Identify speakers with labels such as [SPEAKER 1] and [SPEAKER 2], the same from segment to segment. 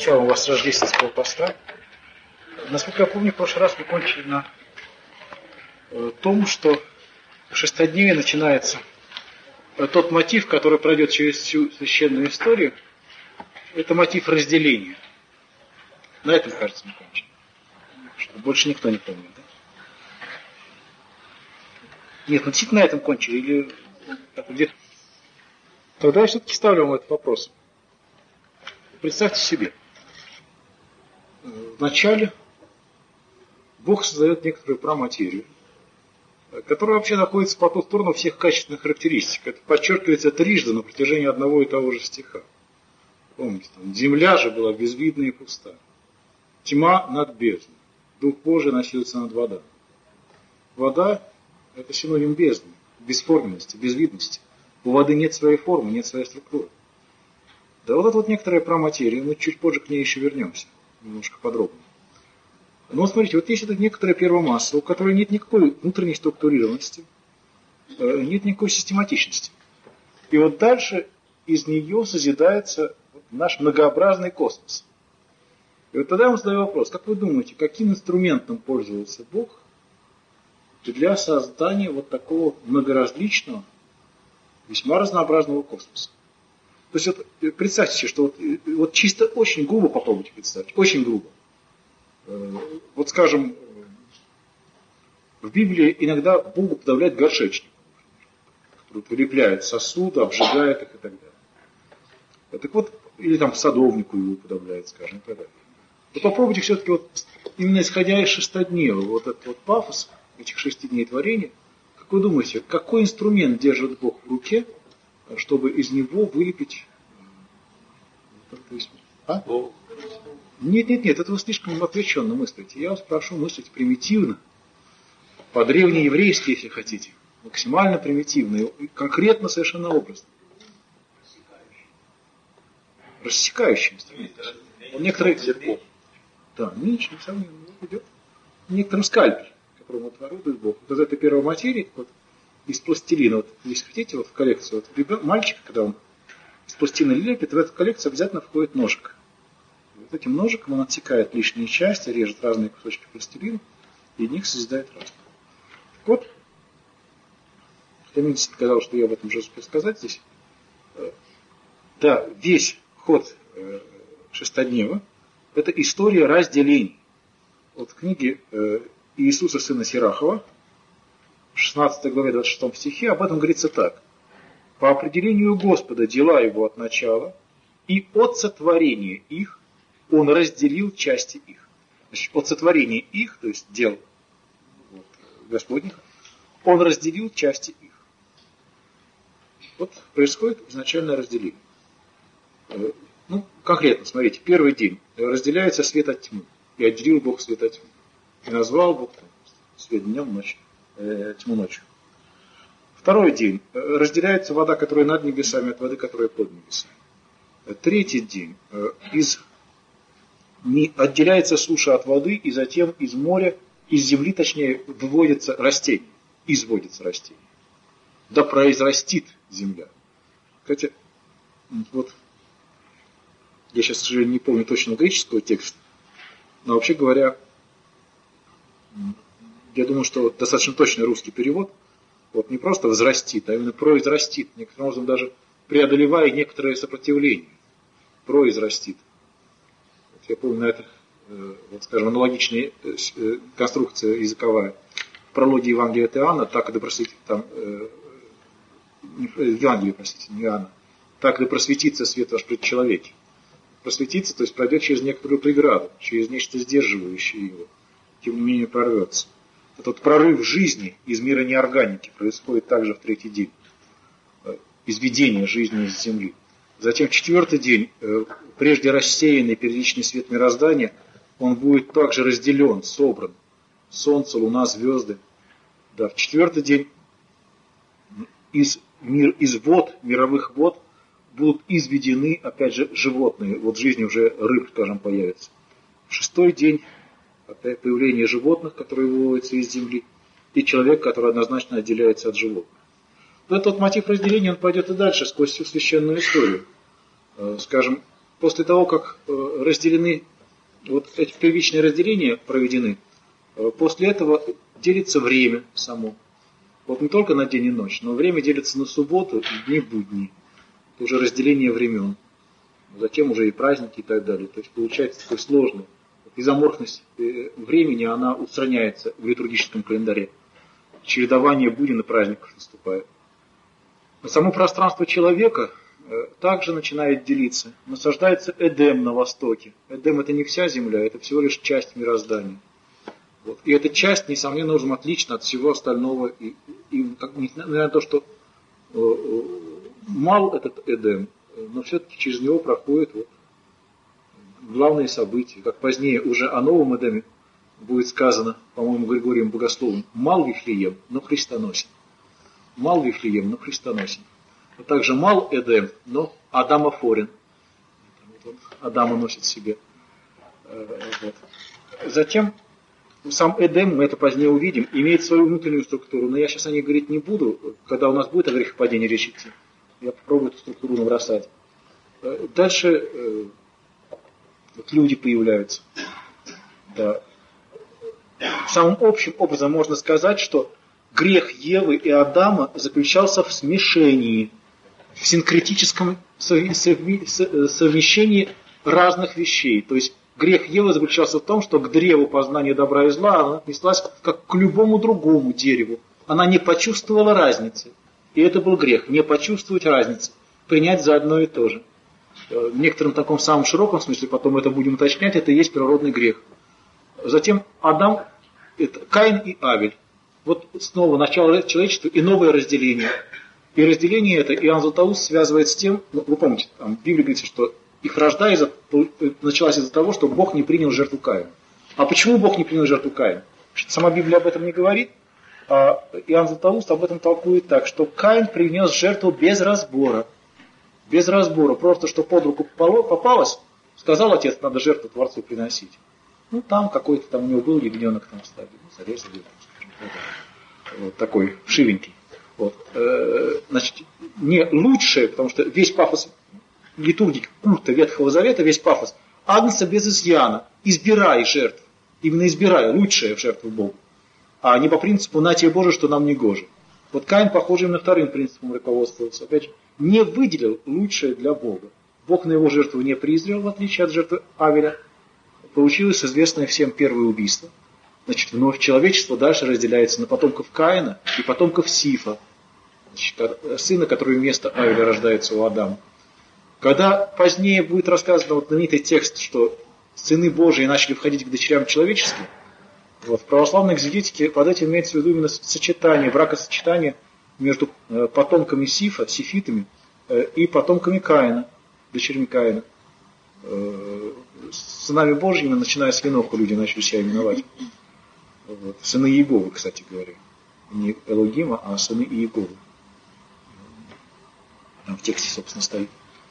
[SPEAKER 1] началом у вас рождественского поста. Насколько я помню, в прошлый раз мы кончили на том, что в шестодневе начинается тот мотив, который пройдет через всю священную историю. Это мотив разделения. На этом, кажется, мы кончили. Что, больше никто не помнит, да? Нет, мы действительно на этом кончили. Или где-то. Тогда я все-таки ставлю вам этот вопрос. Представьте себе. Вначале Бог создает некоторую праматерию, которая вообще находится по ту сторону всех качественных характеристик. Это подчеркивается трижды на протяжении одного и того же стиха. Помните, там, земля же была безвидна и пуста. Тьма над бездной. Дух Божий носился над водой. Вода – это синоним бездны, бесформенности, безвидности. У воды нет своей формы, нет своей структуры. Да вот это вот некоторая праматерия, мы чуть позже к ней еще вернемся, немножко подробнее. Но вот смотрите, вот есть это некоторая первомасса, у которой нет никакой внутренней структурированности, нет никакой систематичности. И вот дальше из нее созидается наш многообразный космос. И вот тогда я вам задаю вопрос, как вы думаете, каким инструментом пользовался Бог для создания вот такого многоразличного, весьма разнообразного космоса? То есть вот, представьте себе, что вот чисто очень грубо попробуйте представить, очень грубо. Вот скажем, в Библии иногда Бог уподобляет горшечнику, который прилепляет сосуды, обжигает их и так далее. Так вот, или там садовнику его уподобляет, скажем, и так далее. Вот попробуйте все-таки вот именно исходя из шестоднева, вот этот вот пафос этих 6 дней творения, как вы думаете, какой инструмент держит Бог в руке, чтобы из него вылепить... А? Нет, это вы слишком отвлеченно мыслите. Я вас прошу мыслить примитивно, по-древнееврейски, если хотите, максимально примитивно и конкретно совершенно образно. Рассекающий инструмент. Некоторые... Да, ничего, несомненно, идет. Некоторым скальпель, которому отворудует Бог. Вот из этой первой материи, вот, из пластилина, вот, если хотите, вот в коллекцию, вот, мальчик, когда он из пластилина лепит, в эту коллекцию обязательно входит ножик. Вот этим ножиком он отсекает лишние части, режет разные кусочки пластилина, и из них созидает разное. Так вот, Хтамидис сказал, что я об этом уже успел сказать здесь. Да, весь ход шестоднева – это история разделений. Вот в книге Иисуса сына Сирахова, в 16 главе 26 стихе, об этом говорится так. По определению Господа дела его от начала, и от сотворения их он разделил части их. Значит, от сотворения их, то есть дел вот, Господних, он разделил части их. Вот происходит изначальное разделение. Ну, конкретно, смотрите, первый день разделяется свет от тьмы. И отделил Бог свет от тьмы. И назвал Бог свет днем, ночью, тьму ночью. Второй день разделяется вода, которая над небесами, от воды, которая под небесами. Третий день отделяется суша от воды, и затем из моря, из земли, точнее, выводится растение, изводится растение. Да произрастит земля. Хотя, вот, я сейчас, к сожалению, не помню точно греческого текста, но вообще говоря, я думаю, что достаточно точный русский перевод, вот не просто возрастит, а именно произрастит, некоторым образом даже преодолевая некоторое сопротивление. Произрастит. Вот я помню на это, вот, скажем, аналогичная конструкция языковая. В прологе Евангелия от Иоанна, так и да просветит, там, Евангелие, простите, не Иоанна, так и да просветится свет ваш пред человеке. Просветится, то есть пройдет через некоторую преграду, через нечто сдерживающее его, тем не менее прорвется. Этот прорыв жизни из мира неорганики происходит также в третий день. Изведение жизни из земли. Затем в четвертый день, прежде рассеянный первичный свет мироздания, он будет также разделен, собран. Солнце, луна, звезды. Да, в четвертый день из вод, мировых вод, будут изведены, опять же, животные. Вот в жизни уже рыб, скажем, появится. В шестой день опять появление животных, которые выводятся из земли, и человек, который однозначно отделяется от животных. Вот этот мотив разделения, он пойдет и дальше, сквозь всю священную историю. Скажем, после того, как разделены, вот эти первичные разделения проведены, после этого делится время само. Вот не только на день и ночь, но время делится на субботу и дни будни. Это уже разделение времен. Затем уже и праздники и так далее. То есть получается такой сложный. Изоморфность времени, она устраняется в литургическом календаре. Чередование будней и праздников наступает. Но само пространство человека также начинает делиться. Насаждается Эдем на востоке. Эдем это не вся земля, это всего лишь часть мироздания. Вот. И эта часть, несомненно, уже отлична от всего остального. И несмотря на то, что мал этот Эдем, но все-таки через него проходят вот главные события. Как позднее уже о новом Эдеме будет сказано, по-моему, Григорием Богословом: мал Вифлеем, но христоносен. Мал Вифлеем, но христоносен. А также мал Эдем, но Адамофорен. Вот Адама носит в себе. Вот. Затем сам Эдем, мы это позднее увидим, имеет свою внутреннюю структуру, но я сейчас о ней говорить не буду. Когда у нас будет о грехопадении речь идти, я попробую эту структуру набросать. Дальше вот люди появляются. Да. Самым общим образом можно сказать, что грех Евы и Адама заключался в смешении, в синкретическом совмещении разных вещей. То есть грех Евы заключался в том, что к древу познания добра и зла она отнеслась как к любому другому дереву. Она не почувствовала разницы. И это был грех, не почувствовать разницы, принять за одно и то же. В некотором таком самом широком смысле, потом это будем уточнять, это и есть природный грех. Затем Адам, это Каин и Авель. Вот снова начало человечества и новое разделение. И разделение это Иоанн Златоуст связывает с тем, ну, вы помните, там в Библии говорится, что их вражда началась из-за того, что Бог не принял жертву Каина. А почему Бог не принял жертву Каина? Сама Библия об этом не говорит, а Иоанн Златоуст об этом толкует так, что Каин принес жертву без разбора. Без разбора, просто что под руку попалось, сказал отец, надо жертву Творцу приносить. Ну там какой-то там у него был ягненок, там ставили, зарезали. Вот такой вшивенький. Вот. Значит, не лучшее, потому что весь пафос литургии культа Ветхого Завета, весь пафос агнца без изъяна, избирай жертву, именно избирай лучшее в жертву Богу, а не по принципу на тебе Боже, что нам не гоже. Вот Каин, похоже, именно вторым принципом руководствовался. Опять же, не выделил лучшее для Бога. Бог на его жертву не презрел, в отличие от жертвы Авеля. Получилось известное всем первое убийство. Значит, вновь человечество дальше разделяется на потомков Каина и потомков Сифа, значит, сына, который вместо Авеля рождается у Адама. Когда позднее будет рассказан вот знаменитый текст, что сыны Божии начали входить к дочерям человеческим, вот, в православной экзегетике под этим имеется в виду именно сочетание, бракосочетание между потомками Сифа, сифитами, и потомками Каина, дочерьми Каина. Сынами Божьими, начиная с Еноха, люди начали себя именовать. Вот. Сыны Иеговы, кстати говоря. Не Элогима, а сыны Иеговы. Там в тексте, собственно, стоит.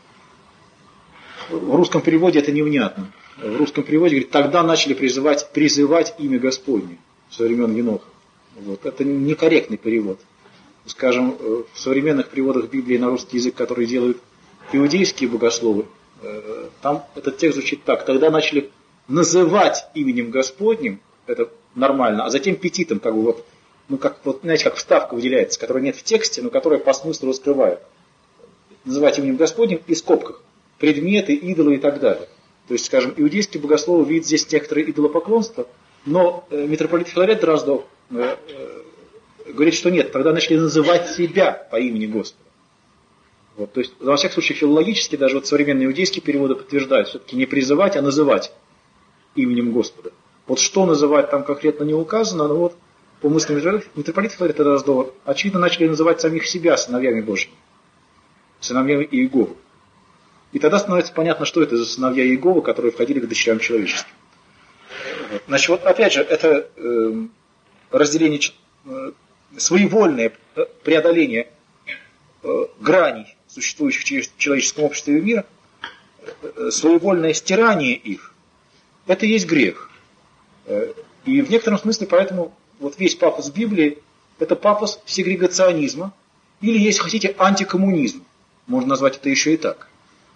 [SPEAKER 1] В русском переводе это невнятно. В русском переводе говорит, тогда начали призывать имя Господне со времен Еноха. Вот. Это некорректный перевод. Скажем, в современных переводах Библии на русский язык, которые делают иудейские богословы, там этот текст звучит так. Тогда начали называть именем Господним, это нормально, а затем петитом, как бы вот, ну как вот, знаете, как вставка выделяется, которой нет в тексте, но которая по смыслу раскрывает. Называть именем Господним и в скобках предметы, идолы и так далее. То есть, скажем, иудейские богословы видят здесь некоторые идолопоклонства, но митрополит Филарет Дроздов говорит, что нет, тогда начали называть себя по имени Господа. Вот, то есть, во всяком случае, филологически, даже вот современные иудейские переводы подтверждают, все-таки не призывать, а называть именем Господа. Вот что называть там конкретно не указано, но вот по мыслям митрополита Филарета Дроздова, очевидно, начали называть самих себя сыновьями Божьими, сыновьями Иеговы. И тогда становится понятно, что это за сыновья Иеговы, которые входили к дочерям человеческим. Значит, вот опять же, это разделение, своевольное преодоление граней, существующих в человеческом обществе и мира, своевольное стирание их, это есть грех. И в некотором смысле поэтому вот весь пафос Библии это пафос сегрегационизма или, если хотите, антикоммунизма. Можно назвать это еще и так.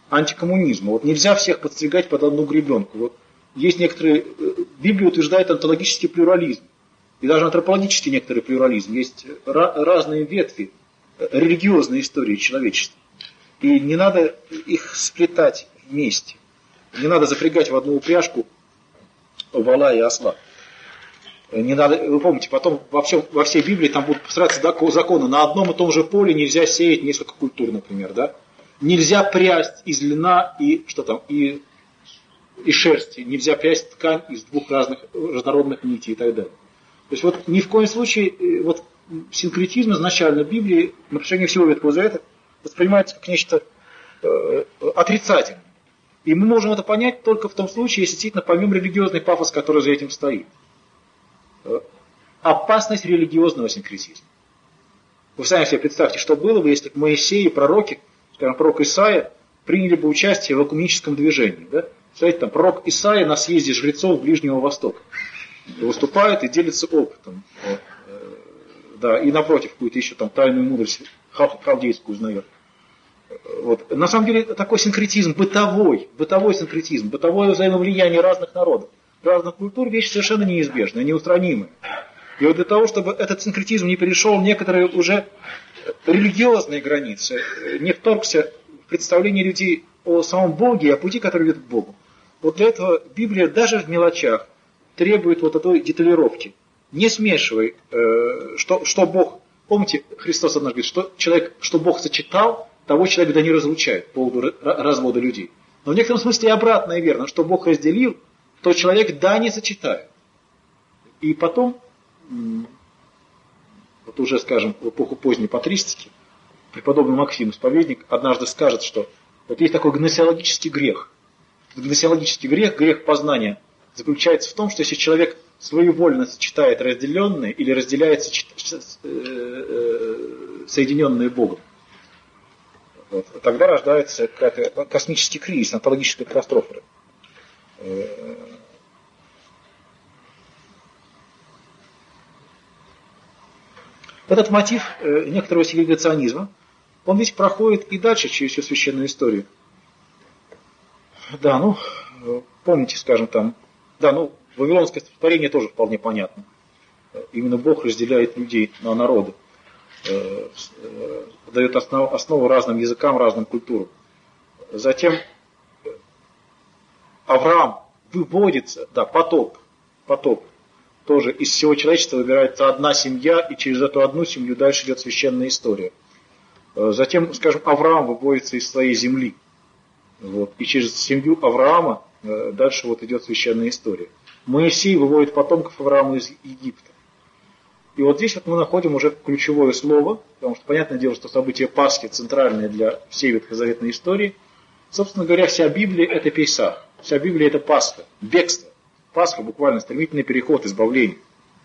[SPEAKER 1] антикоммунизма. Вот нельзя всех подстригать под одну гребенку. Вот есть некоторые, Библия утверждает онтологический плюрализм, и даже антропологический некоторый плюрализм. Есть разные ветви религиозной истории человечества. И не надо их сплетать вместе. Не надо запрягать в одну упряжку вола и осла. Не надо, вы помните, потом во всей Библии там будут постараться законы. На одном и том же поле нельзя сеять несколько культур, например. Да? Нельзя прясть из льна и шерсти. Нельзя прясть ткань из двух разных разнородных нитей и так далее. То есть вот ни в коем случае вот, синкретизм изначально в Библии на протяжении всего Ветхого Завета воспринимается как нечто отрицательное. И мы можем это понять только в том случае, если действительно поймем религиозный пафос, который за этим стоит. Опасность религиозного синкретизма. Вы сами себе представьте, что было бы, если бы Моисей и пророки, скажем, пророк Исаия, приняли бы участие в экуменическом движении. Да? Представляете, там пророк Исаия на съезде жрецов Ближнего Востока выступает и делится опытом. Да, и напротив, какую-то еще там тайную мудрость халдейскую узнает. Вот. На самом деле такой синкретизм, бытовой синкретизм, бытовое взаимовлияние разных народов, разных культур, вещь совершенно неизбежная, неустранимая. И вот для того, чтобы этот синкретизм не перешел в некоторые уже религиозные границы, не вторгся в представление людей о самом Боге и о пути, который ведет к Богу. Вот для этого Библия даже в мелочах требует вот этой деталировки. Не смешивай, что Бог, помните, Христос однажды говорит, что Бог сочетал, того человек да не разлучает по поводу развода людей. Но в некотором смысле и обратное верно, что Бог разделил, то человек да не сочетает. И потом, вот уже, скажем, в эпоху поздней патристики, преподобный Максим, исповедник, однажды скажет, что вот есть такой гносеологический грех. Гносеологический грех познания, заключается в том, что если человек своевольно сочетает разделенные или разделяет соединенные Богом, вот, тогда рождается какой-то космический кризис, онтологическая катастрофа. Этот мотив некоторого сегрегационизма, он ведь проходит и дальше через всю священную историю. Да, ну, помните, скажем, там, да, ну, вавилонское стихотворение тоже вполне понятно. Именно Бог разделяет людей на народы, дает основу разным языкам, разным культурам. Затем Авраам выводится, да, потоп. Тоже из всего человечества выбирается одна семья, и через эту одну семью дальше идет священная история. Затем, скажем, Авраам выводится из своей земли. Вот, и через семью Авраама дальше вот идет священная история. Моисей выводит потомков Авраама из Египта. И вот здесь вот мы находим уже ключевое слово, потому что понятное дело, что событие Пасхи центральное для всей ветхозаветной истории. Собственно говоря, вся Библия это Песах, вся Библия это Пасха, бегство. Пасха буквально стремительный переход, избавление.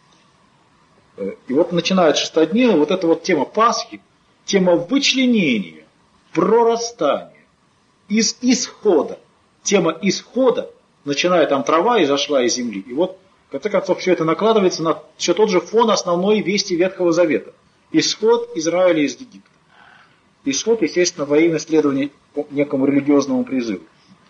[SPEAKER 1] И вот начинает шестодневие, вот эта вот тема Пасхи, тема вычленения, прорастания, из исхода. Тема исхода, начиная там трава изошла из земли. И вот, в конце концов, все это накладывается на все тот же фон основной вести Ветхого Завета. Исход Израиля из Египта. Исход, естественно, во имя следования некому религиозному призыву.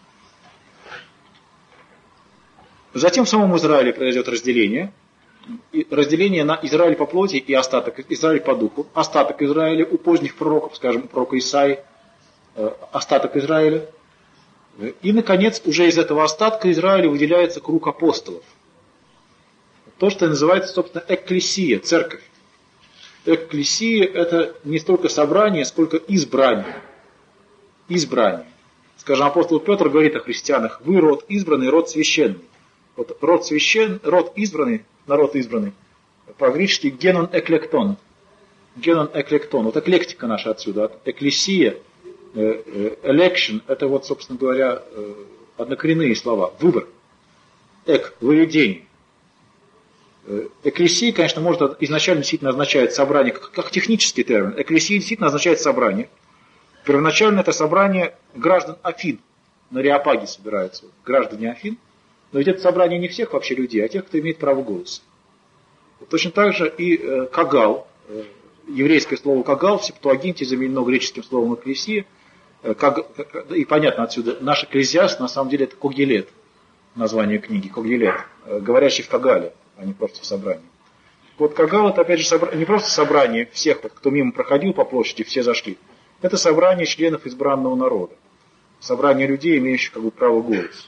[SPEAKER 1] Затем в самом Израиле произойдет разделение. Разделение на Израиль по плоти и остаток Израиль по духу. Остаток Израиля у поздних пророков, скажем, у пророка Исаии, остаток Израиля. И, наконец, уже из этого остатка Израиля выделяется круг апостолов. То, что называется, собственно, экклесия, церковь. Экклесия – это не столько собрание, сколько избрание. Избрание. Скажем, апостол Петр говорит о христианах: вы род избранный, род священный. Вот род избранный, народ избранный, по-гречески генон эклектон. Генон эклектон. Вот эклектика наша отсюда, от экклесия, election, это вот, собственно говоря, однокоренные слова. Выбор. Выведение. Экклесия, конечно, может изначально действительно означает собрание, как технический термин. Экклесия действительно означает собрание. Первоначально это собрание граждан Афин. На Реопаге собираются граждане Афин. Но ведь это собрание не всех вообще людей, а тех, кто имеет право голоса. Точно так же и кагал. Еврейское слово кагал в Септуагинте заменено греческим словом экклесия. И понятно отсюда, наш Экклезиаст на самом деле это Когелет, название книги, Когелет, говорящий в Кагале, а не просто в собрании. Вот Кагал это опять же не просто собрание всех, кто мимо проходил по площади, все зашли. Это собрание членов избранного народа. Собрание людей, имеющих как бы право голоса.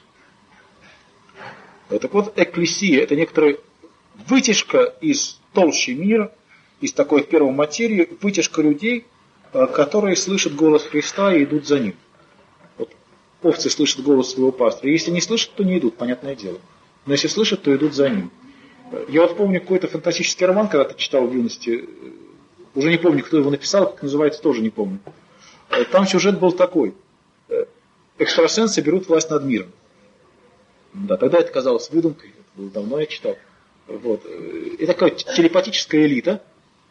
[SPEAKER 1] Так вот, экклесия – это некоторая вытяжка из толщи мира, из такой в первой материи, вытяжка людей, которые слышат голос Христа и идут за ним. Вот, овцы слышат голос своего пастора. Если не слышат, то не идут, понятное дело. Но если слышат, то идут за ним. Я вот помню какой-то фантастический роман, когда-то читал в юности, уже не помню, кто его написал, как называется, тоже не помню. Там сюжет был такой. Экстрасенсы берут власть над миром. Да, тогда это казалось выдумкой, это было давно, я читал. Вот. И такая телепатическая элита,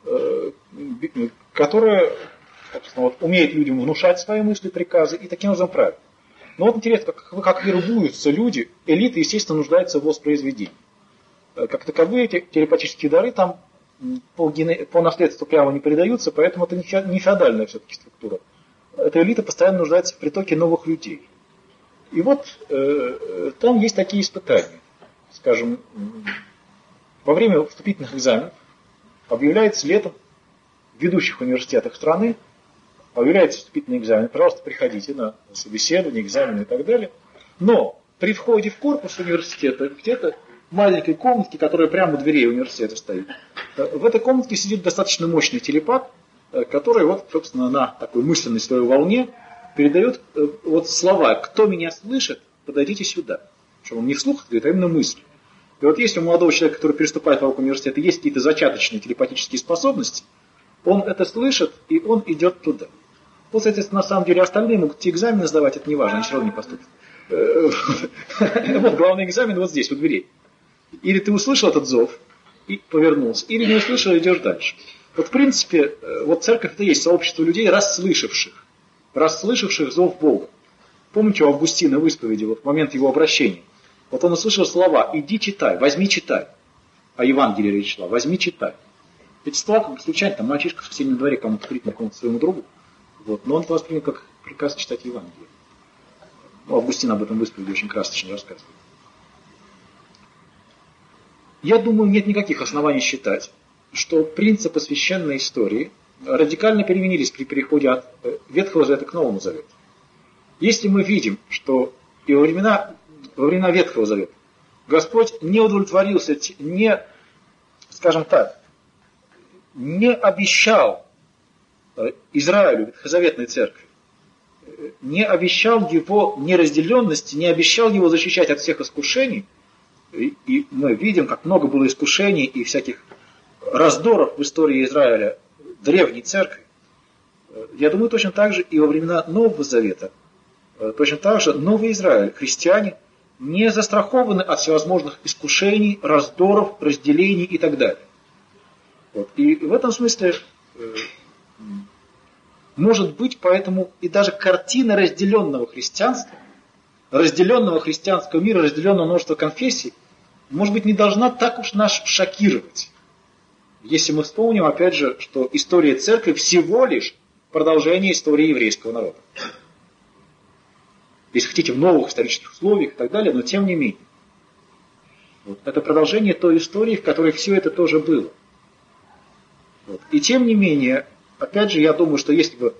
[SPEAKER 1] которая, собственно, вот, умеет людям внушать свои мысли, приказы и таким образом правит. Но вот интересно, как вербуются люди, элита, естественно, нуждается в воспроизведении. Как таковые эти телепатические дары там по наследству прямо не передаются, поэтому это не феодальная все-таки структура. Эта элита постоянно нуждается в притоке новых людей. И вот там есть такие испытания. Скажем, во время вступительных экзаменов объявляется летом в ведущих университетах страны, объявляется вступительный экзамен, пожалуйста, приходите на собеседование, экзамены и так далее. Но при входе в корпус университета, где-то в маленькой комнатке, которая прямо у дверей университета стоит, в этой комнатке сидит достаточно мощный телепат, который вот, собственно, на такой мысленной своей волне передает вот слова: кто меня слышит, подойдите сюда. Причем он не вслух говорит, а именно мысль. И вот если у молодого человека, который переступает порог университета, есть какие-то зачаточные телепатические способности, он это слышит, и он идет туда. Вот, соответственно, на самом деле остальные могут эти экзамены сдавать, это не важно, они все равно не поступят. Вот главный экзамен вот здесь, у дверей. Или ты услышал этот зов и повернулся, или не услышал и идешь дальше. Вот в принципе, вот церковь это есть сообщество людей, расслышавших зов Бога. Помните у Августина в исповеди, вот в момент его обращения. Вот он услышал слова: иди читай, возьми читай. О Евангелии речь шла, возьми читай. Эти слова как бы случайно, там мальчишка в соседнем дворе кому-то крикнул, какому-то своему другу. Вот, но он это воспринял как приказ читать Евангелие. Ну, Августин об этом в исповеди очень красочно рассказывает. Я думаю, нет никаких оснований считать, что принципы священной истории радикально переменились при переходе от Ветхого Завета к Новому Завету. Если мы видим, что и во времена Ветхого Завета Господь не удовлетворился, скажем так, не обещал Израилю, ветхозаветной церкви, не обещал его неразделенности, не обещал его защищать от всех искушений, и мы видим, как много было искушений и всяких раздоров в истории Израиля древней церкви. Я думаю, точно так же и во времена Нового Завета, точно так же Новый Израиль, христиане, не застрахованы от всевозможных искушений, раздоров, разделений и так далее. Вот. И в этом смысле может быть поэтому и даже картина разделенного христианства, разделенного христианского мира, разделенного множества конфессий, может быть, не должна так уж нас шокировать. Если мы вспомним, опять же, что история церкви всего лишь продолжение истории еврейского народа. Если хотите, в новых исторических условиях и так далее, но тем не менее. Вот. Это продолжение той истории, в которой все это тоже было. Вот. И тем не менее, опять же, я думаю, что если бы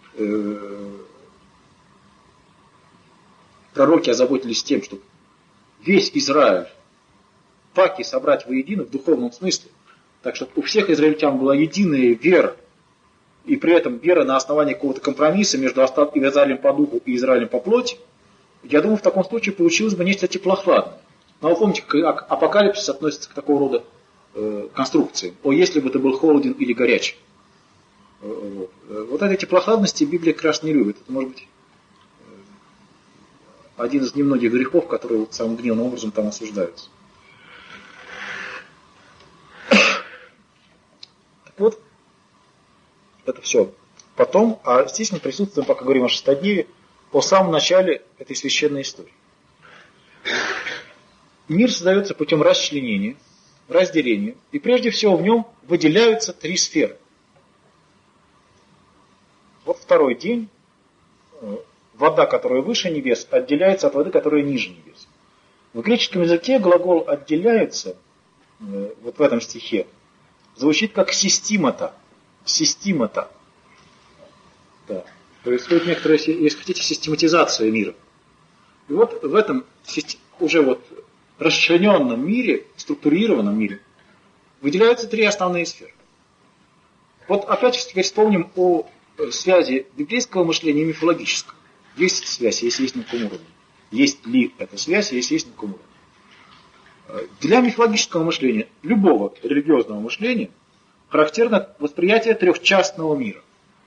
[SPEAKER 1] пророки озаботились тем, чтобы весь Израиль паки собрать воедино в духовном смысле, так что у всех израильтян была единая вера, и при этом вера на основании какого-то компромисса между Израилем по духу и Израилем по плоти, я думаю, в таком случае получилось бы нечто теплохладное. Но вы помните, как апокалипсис относится к такого рода конструкции. О, если бы ты был холоден или горячий. Вот этой теплохладности Библия как раз не любит. Это может быть один из немногих грехов, которые вот самым гневным образом там осуждаются. Так вот, это все. Потом, а здесь мы присутствуем, пока говорим о шестодневе, о самом начале этой священной истории. Мир создается путем расчленения, разделения, и прежде всего в нем выделяются три сферы. Вот второй день вода, которая выше небес, отделяется от воды, которая ниже небес. В греческом языке глагол «отделяется» вот в этом стихе звучит как «систимата». Систимата. Да. Происходит некоторая, если хотите, систематизация мира. И вот в этом уже вот расчлененном мире, структурированном мире, выделяются три основные сферы. Вот опять теперь вспомним о связи библейского мышления и мифологического. Есть связь, если есть на каком уровне. Есть ли эта связь, если есть на каком уровне. Для мифологического мышления, любого религиозного мышления, характерно восприятие трехчастного мира.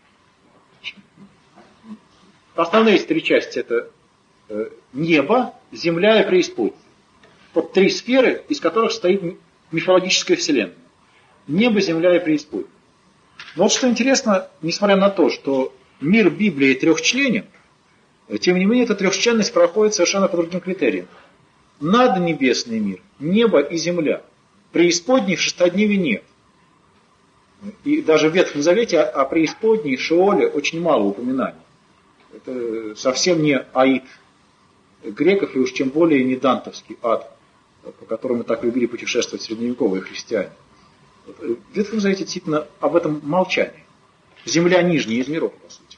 [SPEAKER 1] Основные три части — это небо, земля и преисподняя. Вот три сферы, из которых состоит мифологическая вселенная. Небо, земля и преисподняя. Но вот что интересно, несмотря на то, что мир Библии трехчленен, тем не менее эта трехчленность проходит совершенно по другим критериям. Наднебесный мир, небо и земля. Преисподней в шестодневе нет. И даже в Ветхом Завете о преисподней, Шеоле очень мало упоминаний. Это совсем не аид греков, и уж тем более не дантовский ад, по которому так любили путешествовать средневековые христиане. В Ветхом Завете действительно об этом молчание. Земля нижняя из миров, по сути.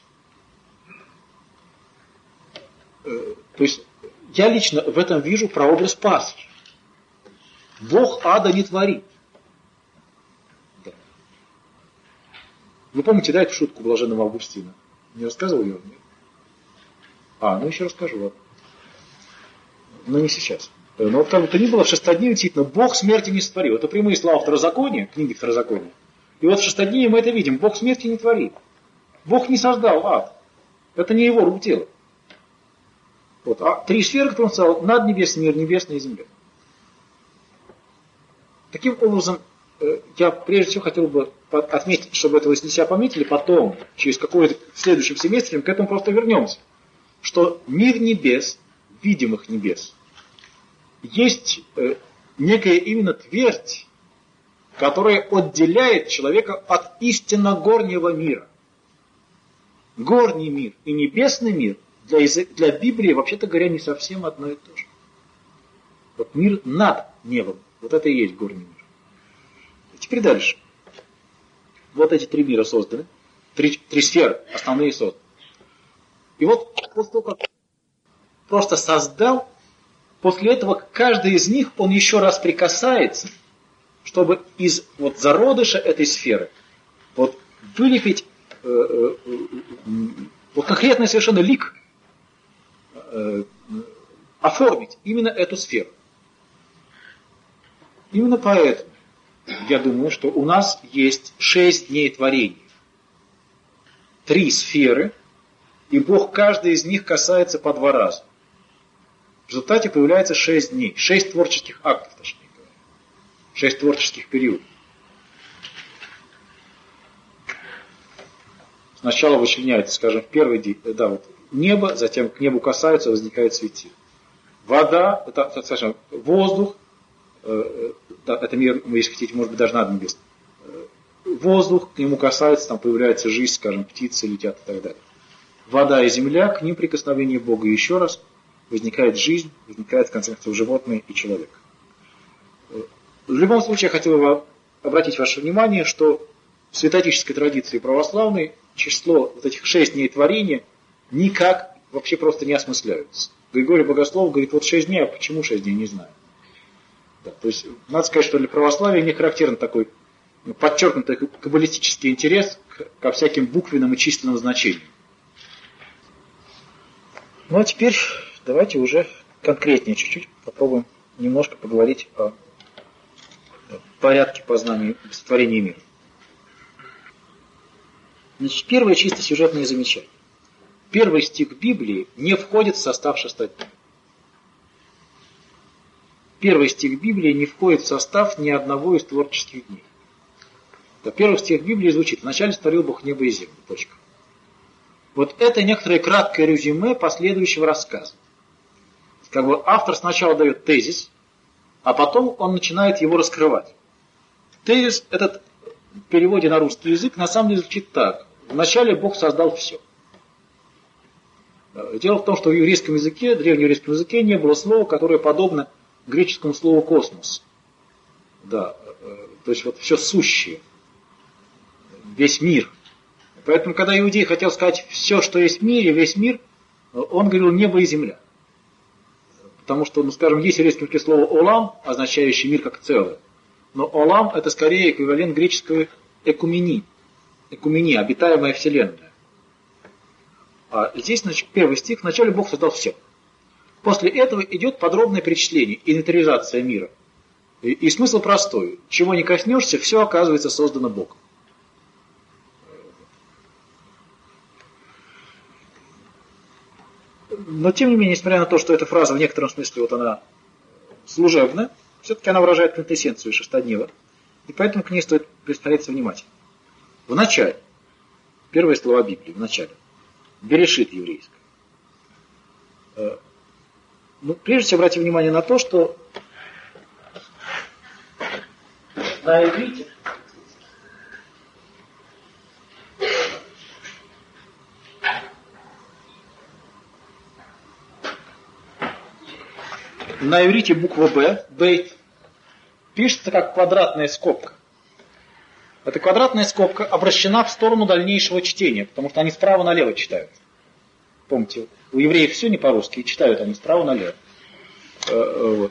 [SPEAKER 1] То есть я лично в этом вижу прообраз Пасхи. Бог ада не творит. Да. Вы помните, да, эту шутку блаженного Августина? Не рассказывал ее? Нет? Ну еще расскажу. Ладно. Но не сейчас. Но вот как бы то ни было, в шестодневе действительно Бог смерти не сотворил. Это прямые слова Второзакония, книги Второзакония. И вот в шестодневе мы это видим. Бог смерти не творит. Бог не создал ад. Это не его рук дело. Вот. А три сферы, которые он сказал: наднебесный мир, небесная и земля. Таким образом, я прежде всего хотел бы отметить, чтобы это вы для себя пометили, потом, через какой-то в следующем семестре, мы к этому просто вернемся, что мир небес, видимых небес, есть некая именно твердь, которая отделяет человека от истинно горнего мира. Горний мир и небесный мир для Библии, вообще-то говоря, не совсем одно и то же. Вот мир над небом, вот это и есть горний мир. Теперь дальше. Вот эти три мира созданы, три сферы основные созданы. И вот после того, как просто создал, после этого каждый из них он еще раз прикасается, чтобы из вот зародыша этой сферы вот вылепить вот конкретный совершенно лик, оформить именно эту сферу. Именно поэтому я думаю, что у нас есть 6 дней творения. 3 сферы, и Бог каждый из них касается по 2 раза. В результате появляется 6 дней, 6 творческих актов, точнее говоря. 6 творческих периодов. Сначала вычленяется, скажем, в первый день, да, вот, небо, затем к небу касаются, возникает светило. Вода, это, скажем, воздух, да, это мир, если хотите, может быть, даже наднебесный. Воздух, к нему касается, там появляется жизнь, скажем, птицы летят и так далее. Вода и земля, к ним прикосновение Бога еще раз, возникает жизнь, возникает, в конце концов, животное и человек. В любом случае, я хотел бы обратить ваше внимание, что в святоотеческой традиции православной число вот этих 6 дней творения никак вообще просто не осмысляются. Григорий Богослов говорит, вот 6 дней, а почему 6 дней, не знаю. Да, то есть, надо сказать, что для православия не характерен такой подчеркнутый каббалистический интерес ко всяким буквенным и численным значениям. Ну а теперь давайте уже конкретнее чуть-чуть попробуем немножко поговорить о порядке познания сотворения мира. Значит, первое чисто сюжетное замечание. Первый стих Библии не входит в состав шестодневия. Первый стих Библии не входит в состав ни одного из творческих дней. Да, первый стих Библии звучит: «Вначале створил Бог небо и землю». Точка. Вот это некоторое краткое резюме последующего рассказа. Как бы автор сначала дает тезис, а потом он начинает его раскрывать. Тезис этот в переводе на русский язык на самом деле звучит так: вначале Бог создал все. Дело в том, что в еврейском языке, древнееврейском языке не было слова, которое подобно греческому слову космос. Да, то есть вот все сущее, весь мир. Поэтому, когда иудей хотел сказать все, что есть в мире, весь мир, он говорил небо и земля. Потому что, ну, скажем, есть в еврейском языке слово «олам», означающее мир как целое. Но «олам» это скорее эквивалент греческого «экумени». Экумения, обитаемая вселенная. А здесь, значит, первый стих, вначале Бог создал все. После этого идет подробное перечисление, инвентаризация мира. И смысл простой. Чего не коснешься, все оказывается создано Богом. Но тем не менее, несмотря на то, что эта фраза в некотором смысле вот она служебная, все-таки она выражает квинтэссенцию шестоднева. И поэтому к ней стоит присмотреться внимательно. В начале. Первые слова Библии. В начале. Берешит еврейское. Ну, прежде всего, обратите внимание на то, что на иврите буква «Б», «бейт», пишется как квадратная скобка. Эта квадратная скобка обращена в сторону дальнейшего чтения, потому что они справа налево читают. Помните, у евреев все не по-русски, и читают они справа налево. Вот.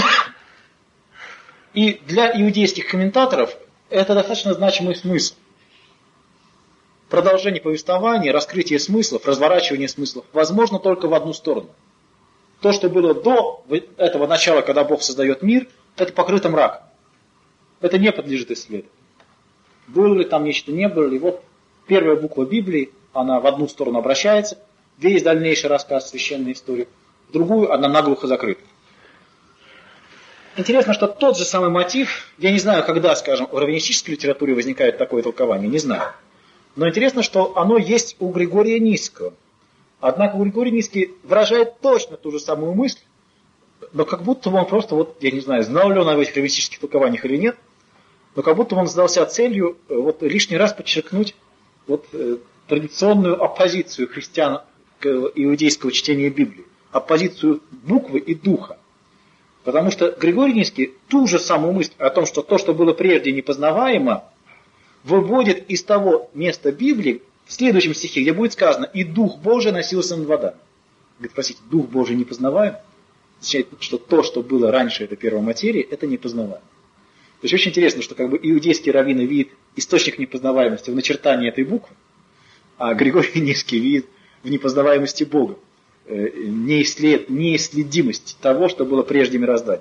[SPEAKER 1] И для иудейских комментаторов это достаточно значимый смысл. Продолжение повествования, раскрытие смыслов, разворачивание смыслов возможно только в одну сторону. То, что было до этого начала, когда Бог создает мир, это покрыто мраком. Это не подлежит исследованию. Было ли там нечто, не было ли. Вот первая буква Библии, она в одну сторону обращается, весь дальнейший рассказ священной истории, в другую она наглухо закрыта. Интересно, что тот же самый мотив, я не знаю, когда, скажем, в раввинистической литературе возникает такое толкование, не знаю. Но интересно, что оно есть у Григория Нисского. Однако Григорий Нисский выражает точно ту же самую мысль, но как будто он просто, вот, я не знаю, знал ли он об этих раввинистических толкованиях или нет, но как будто он задался целью вот, лишний раз подчеркнуть вот, традиционную оппозицию христиан к иудейского чтения Библии, оппозицию буквы и духа. Потому что Григорий Нисский ту же самую мысль о том, что то, что было прежде непознаваемо, выводит из того места Библии в следующем стихе, где будет сказано «И Дух Божий носился над водами». Говорит, простите, Дух Божий непознаваем? Означает, что то, что было раньше этой первой материи, это непознаваемо. То есть очень интересно, что как бы иудейские раввины видят источник непознаваемости в начертании этой буквы, а Григорий Нисский видит в непознаваемости Бога, неисследимость того, что было прежде мироздания.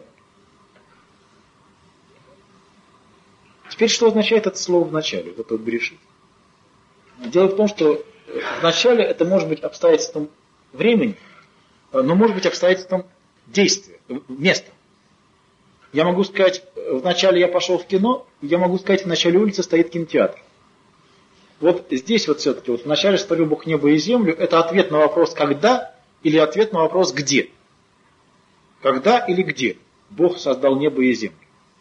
[SPEAKER 1] Теперь, что означает это слово в начале, вот этот берешит? Дело в том, что в начале это может быть обстоятельством времени, но может быть обстоятельством действия, места. Я могу сказать, вначале я пошел в кино, я могу сказать, в начале улицы стоит кинотеатр. Вот здесь вот все-таки, вот вначале створил Бог небо и землю, это ответ на вопрос «когда» или ответ на вопрос «где». Когда или где Бог создал небо и землю?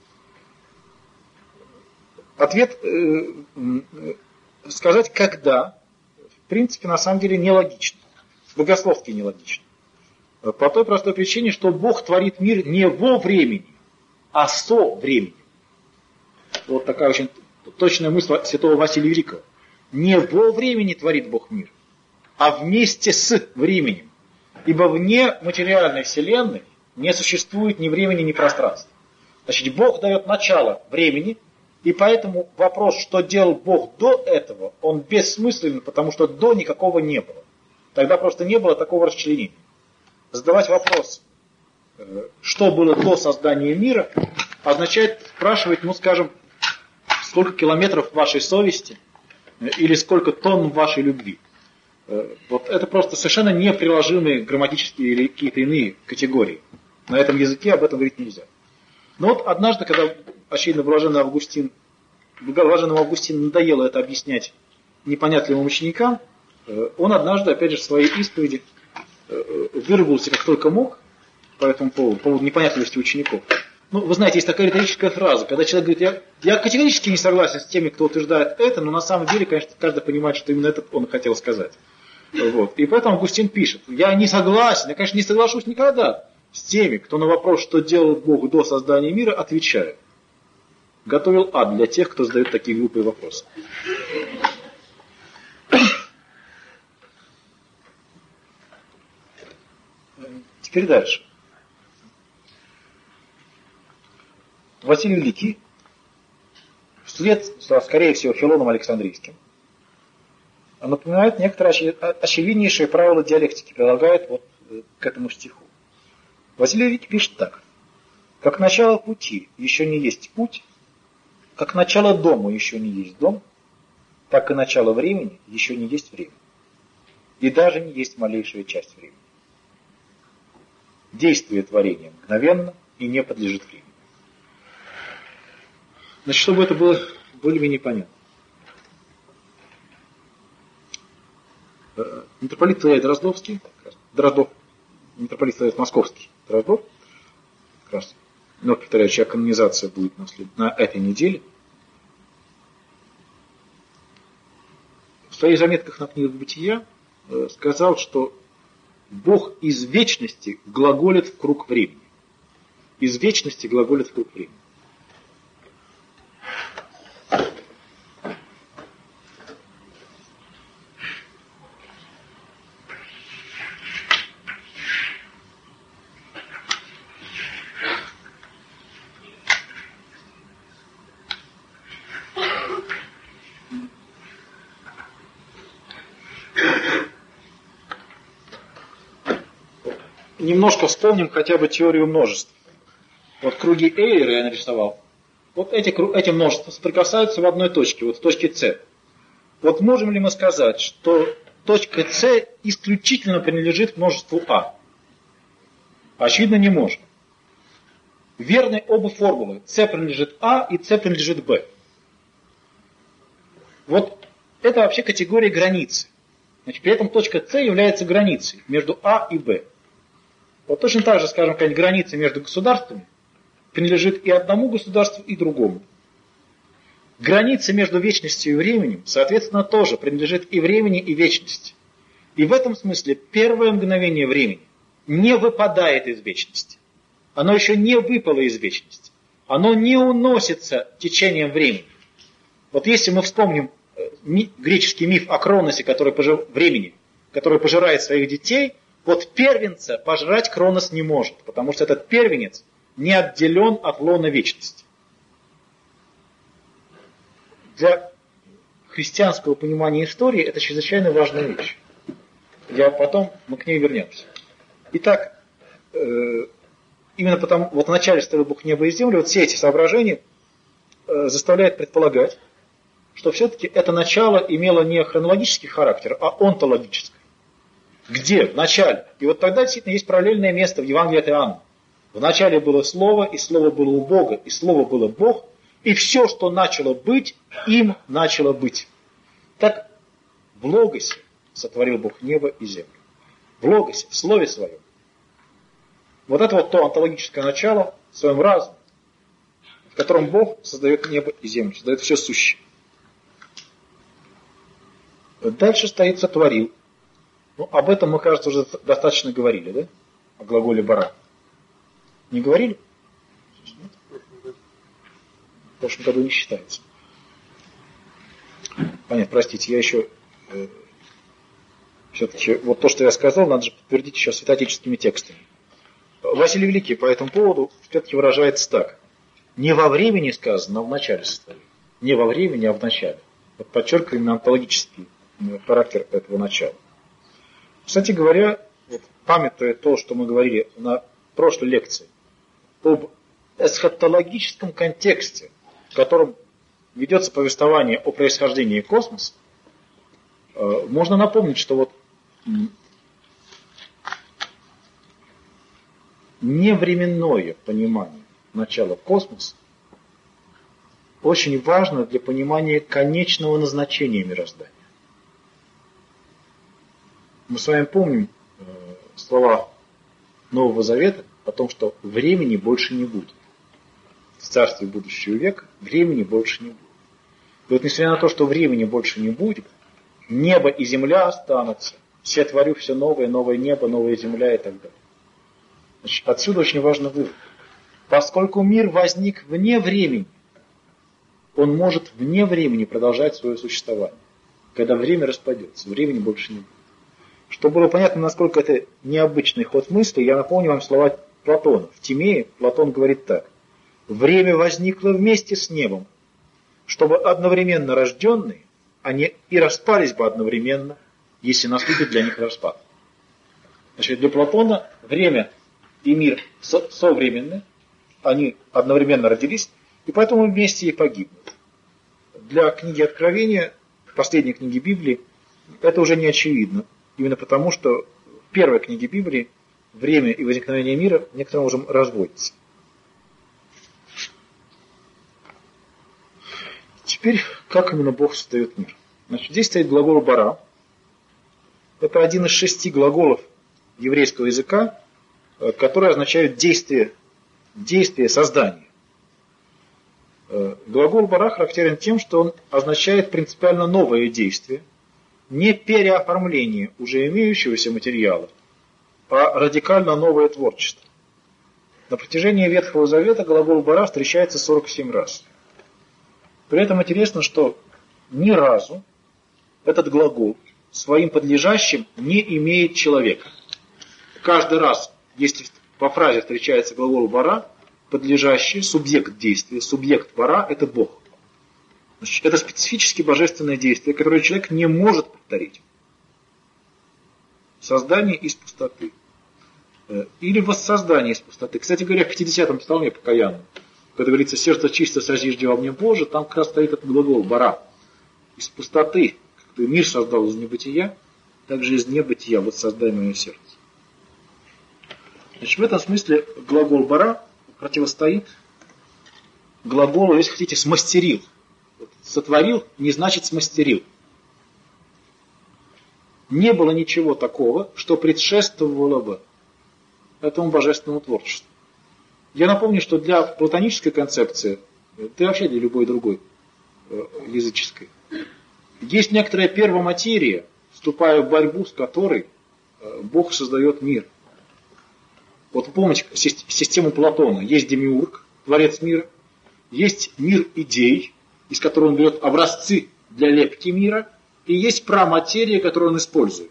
[SPEAKER 1] Ответ сказать «когда» в принципе на самом деле нелогично, богословски нелогично. По той простой причине, что Бог творит мир не во времени, а со временем. Вот такая очень точная мысль святого Василия Великого. Не во времени творит Бог мир, а вместе с временем. Ибо вне материальной вселенной не существует ни времени, ни пространства. Значит, Бог дает начало времени, и поэтому вопрос, что делал Бог до этого, он бессмысленен, потому что до никакого не было. Тогда просто не было такого расчленения. Задавать вопрос, что было до создания мира, означает спрашивать, ну скажем, сколько километров вашей совести или сколько тонн вашей любви. Вот это просто совершенно неприложимые грамматические или какие-то иные категории. На этом языке об этом говорить нельзя. Но вот однажды, когда, очевидно, блаженному Августину надоело это объяснять непонятливым ученикам, он однажды, опять же, в своей исповеди выругался как только мог по этому поводу, по поводу непонятливости учеников. Ну, вы знаете, есть такая риторическая фраза, когда человек говорит, я категорически не согласен с теми, кто утверждает это, но на самом деле, конечно, каждый понимает, что именно это он хотел сказать. Вот. И поэтому Августин пишет, я не согласен, я, конечно, не соглашусь никогда с теми, кто на вопрос, что делал Бог до создания мира, отвечает. Готовил ад для тех, кто задает такие глупые вопросы. Теперь дальше. Василий Великий, вслед, скорее всего, Филоном Александрийским, напоминает некоторые очевиднейшие правила диалектики, прилагает вот к этому стиху. Василий Великий пишет так. Как начало пути еще не есть путь, как начало дома еще не есть дом, так и начало времени еще не есть время. И даже не есть малейшая часть времени. Действие творения мгновенно и не подлежит времени. Значит, чтобы это было более-менее понятно. Митрополит Дроздовский, митрополит Московский, Дроздов, как раз, но, повторяю, чья канонизация будет на этой неделе, в своих заметках на книгах Бытия сказал, что Бог из вечности глаголит в круг времени. Из вечности глаголит в круг времени. Немножко вспомним хотя бы теорию множеств. Вот круги Эйлера я нарисовал. Вот эти множества соприкасаются в одной точке, вот в точке С. Вот можем ли мы сказать, что точка С исключительно принадлежит множеству А? Очевидно, не можем. Верны оба формулы. С принадлежит А и С принадлежит Б. Вот это вообще категория границы. Значит, при этом точка С является границей между А и Б. Вот точно так же, скажем, какая-нибудь граница между государствами принадлежит и одному государству, и другому. Граница между вечностью и временем, соответственно, тоже принадлежит и времени, и вечности. И в этом смысле первое мгновение времени не выпадает из вечности. Оно еще не выпало из вечности. Оно не уносится течением времени. Вот если мы вспомним греческий миф о Кроносе, который пожирает своих детей, вот первенца пожрать Кронос не может, потому что этот первенец не отделен от лона вечности. Для христианского понимания истории это чрезвычайно важная вещь. Мы к ней вернемся. Итак, именно потому, вот в начале створил Бог небо и землю, вот все эти соображения заставляют предполагать, что все-таки это начало имело не хронологический характер, а онтологический. Где? В начале. И вот тогда действительно есть параллельное место в Евангелии от Иоанна. В начале было Слово, и Слово было у Бога, и Слово было Бог, и все, что начало быть, им начало быть. Так в Логосе сотворил Бог небо и землю. В Логосе, в Слове Своем. Вот это вот то онтологическое начало в своем разуме, в котором Бог создает небо и землю, создает все сущее. Дальше стоит «сотворил». Ну, об этом мы, кажется, уже достаточно говорили, да? О глаголе «бара». Не говорили? В прошлом году не считается. Понятно, простите, я еще... все-таки, вот то, что я сказал, надо же подтвердить еще святоотеческими текстами. Василий Великий по этому поводу все-таки выражается так. Не во времени сказано, а в начале сотворил. Не во времени, а в начале. Вот подчеркиваем именно онтологический характер этого начала. Кстати говоря, вот, памятуя то, что мы говорили на прошлой лекции, об эсхатологическом контексте, в котором ведется повествование о происхождении космоса, можно напомнить, что вот невременное понимание начала космоса очень важно для понимания конечного назначения мироздания. Мы с вами помним слова Нового Завета о том, что времени больше не будет. В царстве будущего века времени больше не будет. И вот несмотря на то, что времени больше не будет, небо и земля останутся, Я творю все новое, новое небо, новая земля и так далее. Значит, отсюда очень важный вывод. Поскольку мир возник вне времени, он может вне времени продолжать свое существование. Когда время распадется, времени больше не будет. Чтобы было понятно, насколько это необычный ход мысли, я напомню вам слова Платона. В Тимее Платон говорит так. Время возникло вместе с небом, чтобы одновременно рожденные, они и распались бы одновременно, если наступит для них распад. Значит, для Платона время и мир современны, они одновременно родились, и поэтому вместе и погибнут. Для книги Откровения, последней книги Библии, это уже не очевидно. Именно потому, что в первой книге Библии время и возникновение мира некоторым образом разводятся. Теперь, как именно Бог создает мир? Значит, здесь стоит глагол «бара». Это один из 6 глаголов еврейского языка, которые означают действие создания. Глагол «бара» характерен тем, что он означает принципиально новое действие, не переоформление уже имеющегося материала, а радикально новое творчество. На протяжении Ветхого Завета глагол «бара» встречается 47 раз. При этом интересно, что ни разу этот глагол своим подлежащим не имеет человека. Каждый раз, если по фразе встречается глагол «бара», подлежащий, субъект действия, субъект «бара» — это Бог. Значит, это специфически божественное действие, которое человек не может повторить. Создание из пустоты. Или воссоздание из пустоты. Кстати говоря, в 50-м псалме покаянном, когда говорится «сердце чисто созижди во мне Боже», там как раз стоит этот глагол «бара». Из пустоты, как ты мир создал из небытия, так же из небытия воссоздай мое сердце. Значит, в этом смысле глагол «бара» противостоит глаголу, если хотите, «смастерил». Сотворил не значит смастерил. Не было ничего такого, что предшествовало бы этому божественному творчеству. Я напомню, что для платонической концепции, да и вообще для любой другой языческой, есть некоторая первоматерия, вступая в борьбу с которой Бог создает мир. Вот помните систему Платона. Есть демиург, творец мира, есть мир идей, из которого он берет образцы для лепки мира, и есть праматерия, которую он использует.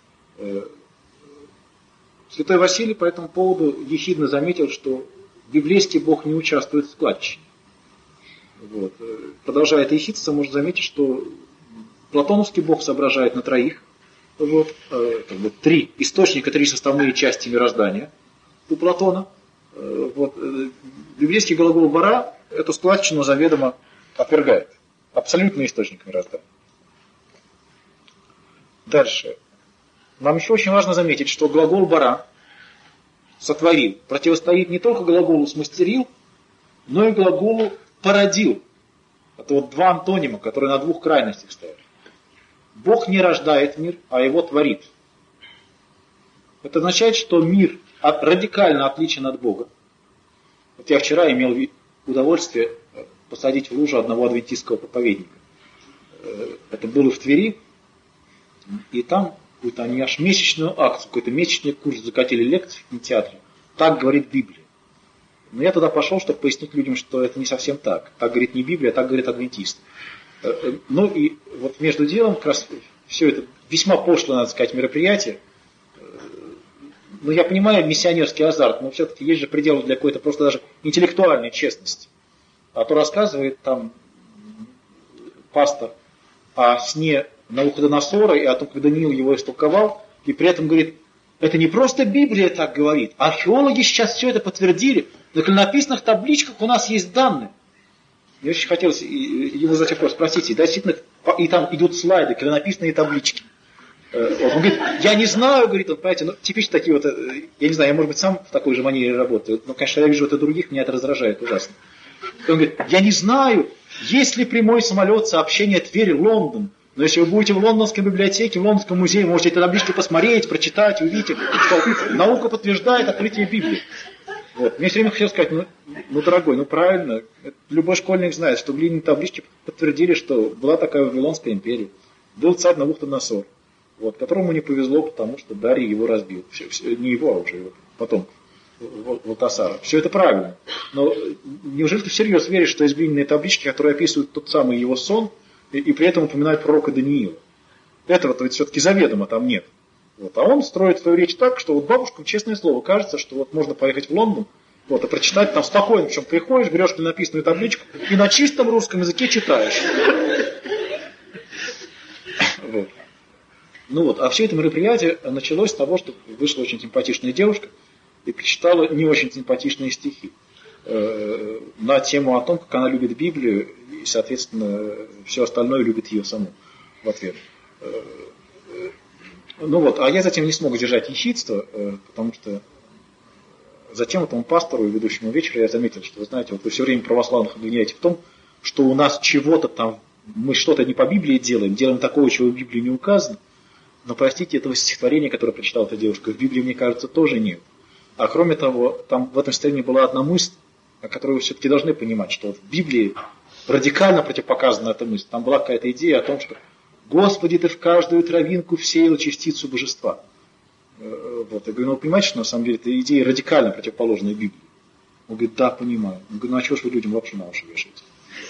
[SPEAKER 1] Святой Василий по этому поводу ехидно заметил, что библейский Бог не участвует в складчине. Вот. Продолжая это ехидство, можно заметить, что платоновский Бог соображает на троих. Вот. Три источника, 3 составные части мироздания у Платона. Вот. Библейский глагол «бара» эту складчину заведомо отвергает. Абсолютный источник мироздания. Дальше. Нам еще очень важно заметить, что глагол «бара» сотворил противостоит не только глаголу «смастерил», но и глаголу «породил». Это вот два антонима, которые на двух крайностях стоят. Бог не рождает мир, а его творит. Это означает, что мир радикально отличен от Бога. Вот я вчера имел удовольствие посадить в лужу одного адвентистского проповедника. Это было в Твери, и там какую-то они аж месячную акцию, какой-то месячный курс закатили лекции в кинотеатре. Так говорит Библия. Но я туда пошел, чтобы пояснить людям, что это не совсем так. Так говорит не Библия, а так говорит адвентист. Ну и вот между делом как раз все это весьма пошлое, надо сказать, мероприятие. Ну я понимаю миссионерский азарт, но все-таки есть же пределы для какой-то просто даже интеллектуальной честности. А то рассказывает там пастор о сне Навуходоносора и о том, как Даниил его истолковал, и при этом говорит, это не просто Библия так говорит, археологи сейчас все это подтвердили, на клинописных табличках у нас есть данные. Мне очень хотелось ему задать вопрос, спросите, да, действительно, и там идут слайды, клинописные таблички. Вот, он говорит, я не знаю, говорит он, понимаете, ну, типично такие вот, я не знаю, я, может быть, сам в такой же манере работаю, но, конечно, я вижу это других, меня это раздражает ужасно. Он говорит, я не знаю, есть ли прямой самолет сообщения Тверь-Лондон, но если вы будете в лондонской библиотеке, в лондонском музее, можете эти таблички посмотреть, прочитать, увидеть, что наука подтверждает открытие Библии. Вот. Мне все время хотелось сказать, ну дорогой, ну правильно, любой школьник знает, что глиняные таблички подтвердили, что была такая Вавилонская империя, был царь Навуходоносор. вот, которому не повезло, потому что Дарий его разбил. Не его, а уже его потом. Валтасара. Все это правильно. Но неужели ты всерьез веришь, что есть глиняные таблички, которые описывают тот самый его сон, и при этом упоминают пророка Даниила? Этого-то ведь все-таки заведомо там нет. Вот. А он строит свою речь так, что вот бабушкам, честное слово, кажется, что вот можно поехать в Лондон, вот, и прочитать там спокойно, причем приходишь, берешь написанную табличку и на чистом русском языке читаешь. Вот. Ну вот, а все это мероприятие началось с того, что вышла очень симпатичная девушка и прочитала не очень симпатичные стихи на тему о том, как она любит Библию, и, соответственно, все остальное любит ее саму в ответ. Ну вот, а я затем не смог держать ехидство, потому что затем этому пастору и ведущему вечера я заметил, что, вы знаете, вот вы все время православных обвиняете в том, что у нас чего-то там, мы что-то не по Библии делаем такого, чего в Библии не указано, но, простите, этого стихотворения, которое прочитала эта девушка, в Библии, мне кажется, тоже нет. А кроме того, там в этом стихотворении была одна мысль, о которой вы все-таки должны понимать, что вот в Библии радикально противопоказана эта мысль. Там была какая-то идея о том, что «Господи, ты в каждую травинку всеял частицу божества». Вот. Я говорю, ну вы понимаете, что на самом деле эта идея радикально противоположная Библии? Он говорит, да, понимаю. Я говорю, ну а чего ж вы людям вообще на уши вешаете?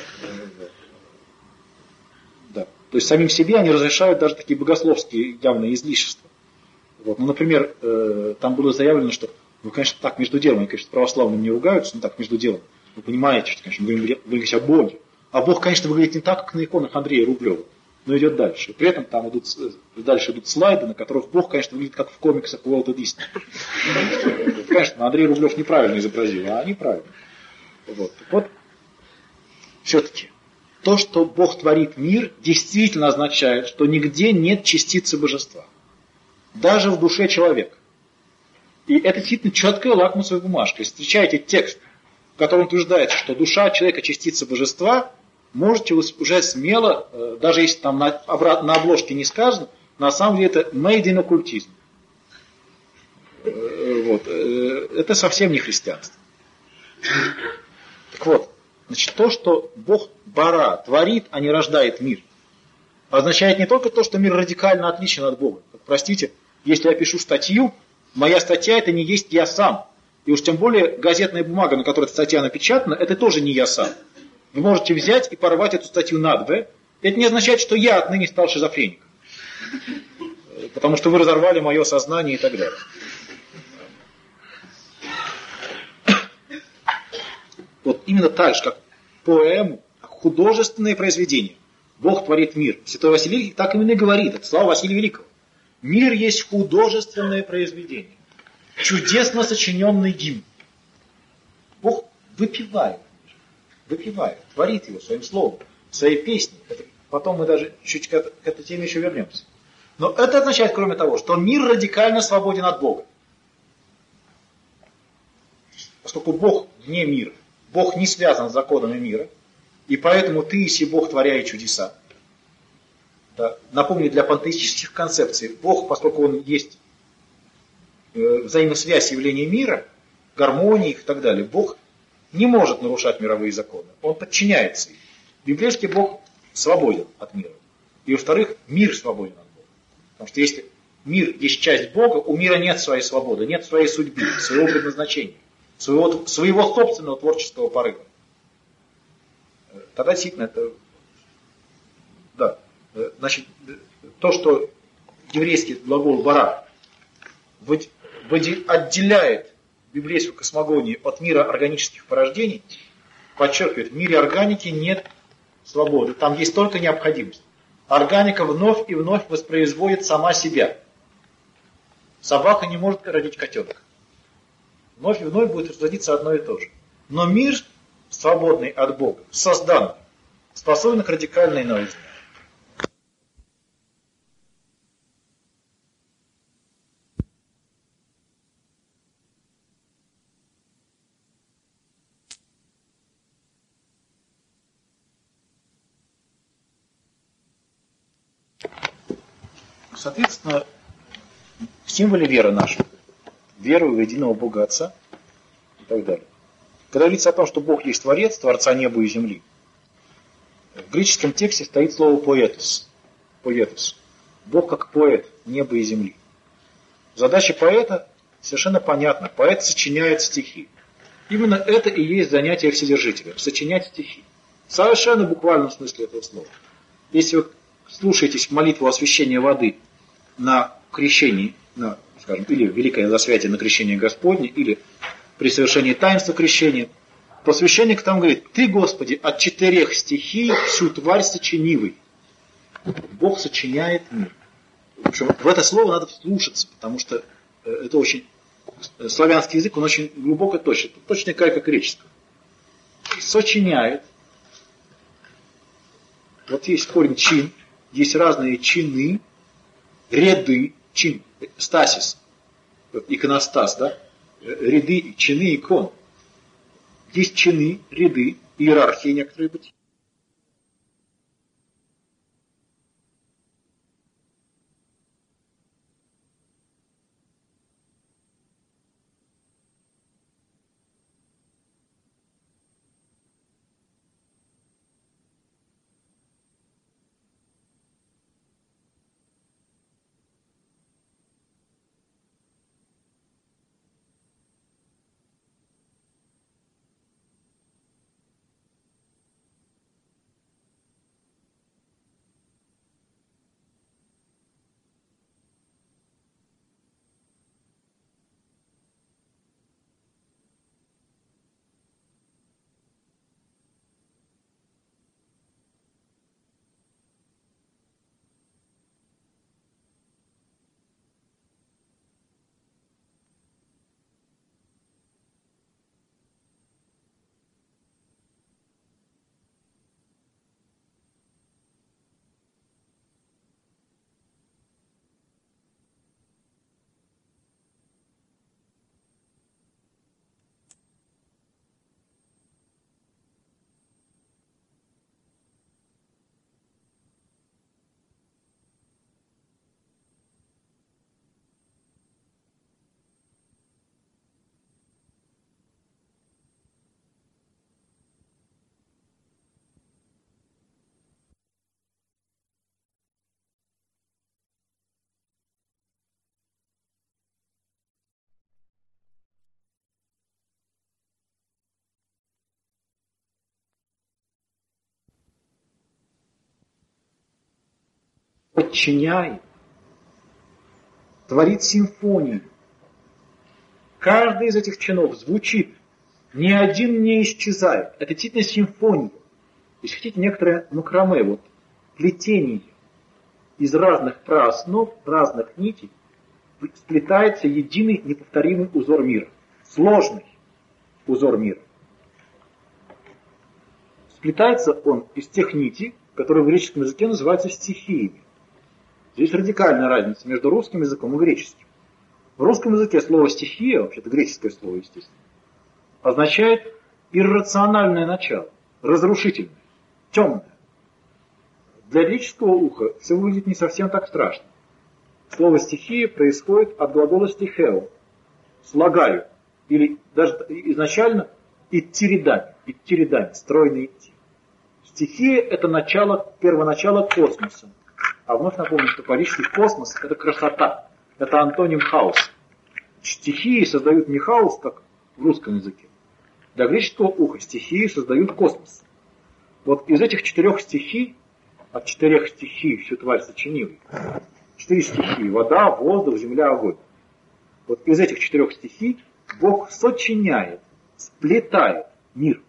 [SPEAKER 1] Да. То есть самим себе они разрешают даже такие богословские явные излишества. Вот. Ну, например, там было заявлено, что, ну, конечно, так между делом, они, конечно, православным не ругаются, но так между делом. Вы понимаете, что, конечно, мы говорим о Боге. А Бог, конечно, выглядит не так, как на иконах Андрея Рублева, но идет дальше. При этом там дальше идут слайды, на которых Бог, конечно, выглядит как в комиксах Уолта Диснея. Конечно, Андрей Рублев неправильно изобразил, а они правильно. Вот. Так вот, все-таки, то, что Бог творит мир, действительно означает, что нигде нет частицы божества. Даже в душе человека. И это действительно четкая лакмусовая бумажка. Если встречаете текст, в котором утверждается, что душа человека частица божества, можете уже смело, даже если там на обложке не сказано, на самом деле это made in оккультизм. Вот. Это совсем не христианство. Так вот, значит, то, что Бог бара творит, а не рождает мир, означает не только то, что мир радикально отличен от Бога. Простите, если я пишу статью, моя статья это не есть я сам. И уж тем более газетная бумага, на которой эта статья напечатана, это тоже не я сам. Вы можете взять и порвать эту статью надвое. Это не означает, что я отныне стал шизофреником. Потому что вы разорвали мое сознание и так далее. Вот именно так же, как поэму, как художественное произведение. Бог творит мир. Святой Василий так именно и говорит. Это слава Василия Великого. Мир есть художественное произведение. Чудесно сочиненный гимн. Бог выпивает, творит его своим словом, своей песней. Потом мы даже чуть к этой теме еще вернемся. Но это означает, кроме того, что мир радикально свободен от Бога. Поскольку Бог вне мира, Бог не связан с законами мира, и поэтому ты и Бог творяет чудеса. Да. Напомню, для пантеистических концепций Бог, поскольку Он есть взаимосвязь явления мира, гармонии и так далее, Бог не может нарушать мировые законы. Он подчиняется им. Библейский Бог свободен от мира. И во-вторых, мир свободен от Бога. Потому что если мир есть часть Бога, у мира нет своей свободы, нет своей судьбы, своего предназначения, своего собственного творческого порыва. Тогда действительно это... Да. Значит, то, что еврейский глагол «бара» отделяет библейскую космогонию от мира органических порождений, подчеркивает, в мире органики нет свободы, там есть только необходимость. Органика вновь и вновь воспроизводит сама себя. Собака не может родить котенка. Вновь и вновь будет разводиться одно и то же. Но мир, свободный от Бога, создан, способен к радикальной новизне. Соответственно, в символе веры нашей, веры в единого Бога Отца и так далее. Когда говорится о том, что Бог есть Творец, Творца неба и земли, в греческом тексте стоит слово «поэтос». «Поэтос». Бог как поэт неба и земли. Задача поэта совершенно понятна. Поэт сочиняет стихи. Именно это и есть занятие Вседержителя. Сочинять стихи. В совершенно буквальном смысле этого слова. Если вы слушаетесь молитву освящения воды на крещении, скажем, или Великое Засвятие на крещение Господне, или при совершении таинства крещения, то священник там говорит: «Ты, Господи, от 4 стихий всю тварь сочинивый». Бог сочиняет мир. В общем, в это слово надо вслушаться, потому что это очень... Славянский язык, он очень глубоко точный. Точно как греческий. Сочиняет. Вот есть корень чин, есть разные чины, ряды, чин, стасис, иконостас, да? Ряды, чины, икон. Есть чины, ряды, иерархии некоторые быть. Подчиняет, творит симфонию. Каждый из этих чинов звучит, ни один не исчезает. Это действительно симфония. Если хотите, некоторое макраме, вот, плетение из разных прооснов, разных нитей, сплетается единый неповторимый узор мира. Сложный узор мира. Сплетается он из тех нитей, которые в греческом языке называются стихиями. Здесь радикальная разница между русским языком и греческим. В русском языке слово «стихия», вообще-то греческое слово, естественно, означает иррациональное начало, разрушительное, темное. Для греческого уха все выглядит не совсем так страшно. Слово «стихия» происходит от глагола «стихео», «слагаю», или даже изначально «идти-рядами», «стройно идти». Стихия – это начало, первоначало космоса. А вновь напомню, что по-русски космос – это красота, это антоним хаоса. Стихии создают не хаос, как в русском языке. Для греческого уха стихии создают космос. Вот из этих 4 стихий, от 4 стихий всю тварь сочинивый, 4 стихии – вода, воздух, земля, огонь. Вот из этих 4 стихий Бог сочиняет, сплетает мир.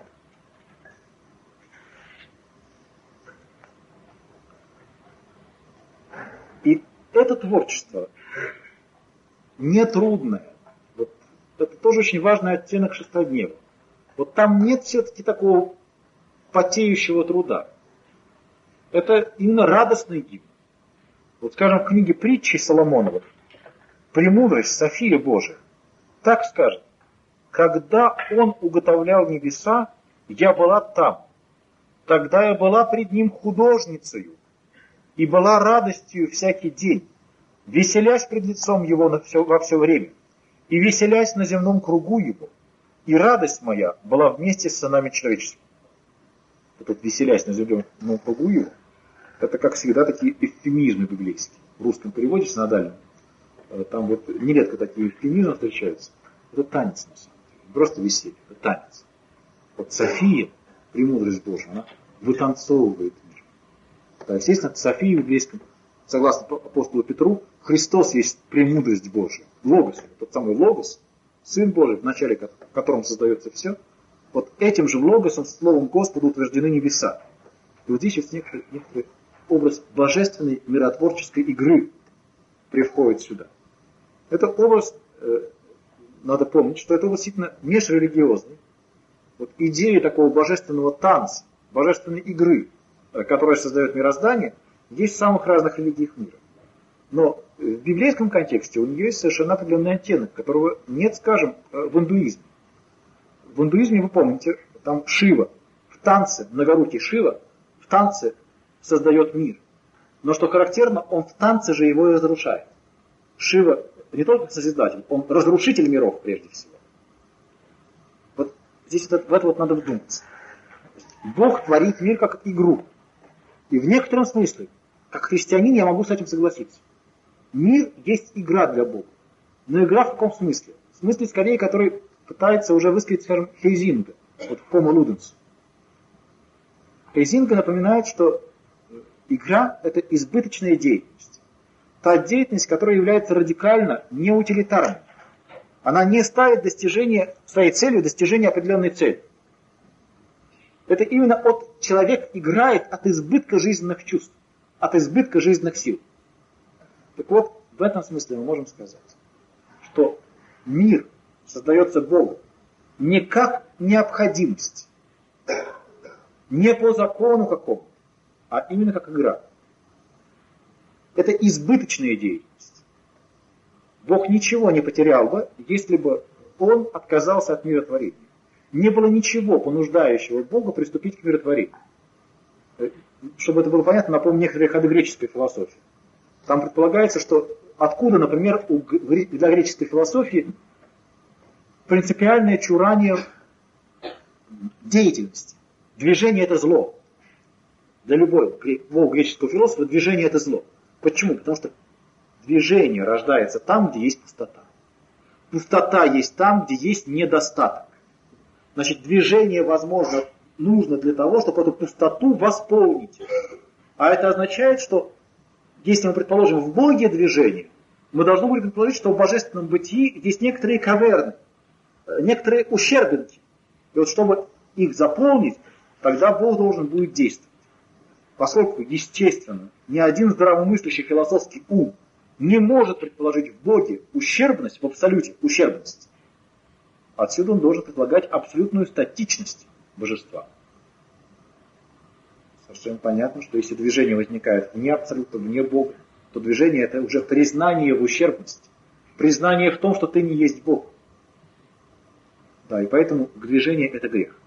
[SPEAKER 1] И это творчество нетрудное. Вот это тоже очень важный оттенок шестоднева. Вот там нет все-таки такого потеющего труда. Это именно радостный гимн. Вот скажем, в книге притчи Соломонова «Премудрость, София Божия» так скажет: «Когда он уготовлял небеса, я была там. Тогда я была пред ним художницею, и была радостью всякий день, веселясь пред лицом его во все время, и веселясь на земном кругу его, и радость моя была вместе с сынами человеческими». Вот веселясь на земном кругу его, это, как всегда, такие эвфемизмы библейские. В русском переводе синодальном там вот нередко такие эвфемизмы встречаются. Это танец, на самом деле. Просто веселье, это танец. Вот София, премудрость Божия, она вытанцовывает мир. Да, естественно, София в библейском, согласно апостолу Петру, Христос есть премудрость Божия. Логос, тот самый Логос, Сын Божий, в начале котором создается все. Вот этим же Логосом, словом Господа, утверждены небеса. И вот здесь есть некоторый образ божественной миротворческой игры привходит сюда. Это образ, надо помнить, что это действительно межрелигиозный. Вот идея такого божественного танца, божественной игры, которая создает мироздание, есть в самых разных религиях мира. Но в библейском контексте у нее есть совершенно определенный оттенок, которого нет, скажем, в индуизме. В индуизме, вы помните, там Шива в танце, многорукий Шива в танце создает мир. Но что характерно, он в танце же его и разрушает. Шива не только созидатель, он разрушитель миров прежде всего. Вот здесь в это вот надо вдуматься. Бог творит мир как игру. И в некотором смысле, как христианин, я могу с этим согласиться. Мир есть игра для Бога. Но игра в каком смысле? В смысле, скорее, который пытается уже высказать, скажем, Хейзинга, вот Homo Ludens. Хейзинга напоминает, что игра – это избыточная деятельность. Та деятельность, которая является радикально неутилитарной. Она не ставит своей целью достижение определенной цели. Это именно человек играет от избытка жизненных чувств, от избытка жизненных сил. Так вот, в этом смысле мы можем сказать, что мир создается Богом не как необходимость, не по закону какому, а именно как игра. Это избыточная деятельность. Бог ничего не потерял бы, если бы он отказался от миротворения. Не было ничего, понуждающего Бога приступить к миротворению. Чтобы это было понятно, напомню некоторые ходы греческой философии. Там предполагается, что откуда, например, для греческой философии принципиальное чурание деятельности. Движение – это зло. Для любого греческого философа движение – это зло. Почему? Потому что движение рождается там, где есть пустота. Пустота есть там, где есть недостаток. Значит, движение, возможно, нужно для того, чтобы эту пустоту восполнить. А это означает, что если мы предположим в Боге движение, мы должны будем предположить, что в божественном бытии есть некоторые каверны, некоторые ущербинки. И вот чтобы их заполнить, тогда Бог должен будет действовать. Поскольку, естественно, ни один здравомыслящий философский ум не может предположить в Боге ущербность, в абсолюте ущербность. Отсюда он должен предполагать абсолютную статичность божества. Совершенно понятно, что если движение возникает вне абсолюта, вне Бога, то движение это уже признание в ущербности, признание в том, что ты не есть Бог. Да, и поэтому движение это грех.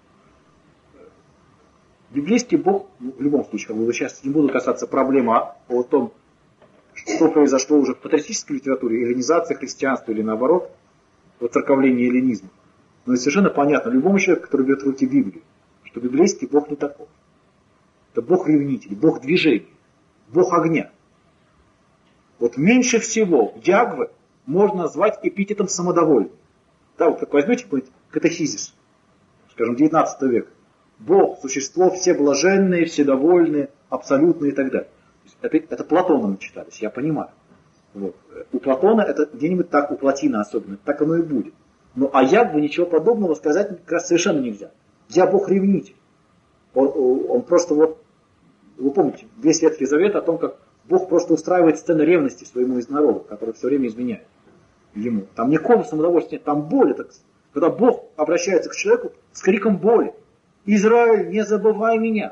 [SPEAKER 1] Библейский Бог, в любом случае, как бы сейчас не буду касаться проблемы о том, что произошло уже в патриотической литературе, эллинизация христианства или наоборот, воцерковление эллинизма. Но это совершенно понятно любому человеку, который берет в руки Библию, что библейский Бог не таков. Это Бог-ревнитель, Бог движения, Бог огня. Вот меньше всего Ягве можно назвать эпитетом самодовольным. Да, вот как возьмете какой-нибудь катехизис, скажем, 19 века. Бог, существо всеблаженное, вседовольное, абсолютное и так далее. Это Платоном читались, я понимаю. Вот. У Платона это где-нибудь так, у Платина особенно, так оно и будет. Но о Ягве ничего подобного сказать как раз совершенно нельзя. Я Бог-ревнитель. Он просто вот, вы помните, весь Ветхий Завет о том, как Бог просто устраивает сцены ревности своему из народа, который все время изменяет ему. Там никакого самодовольствия нет, там боль. Это, когда Бог обращается к человеку с криком боли. Израиль, не забывай меня.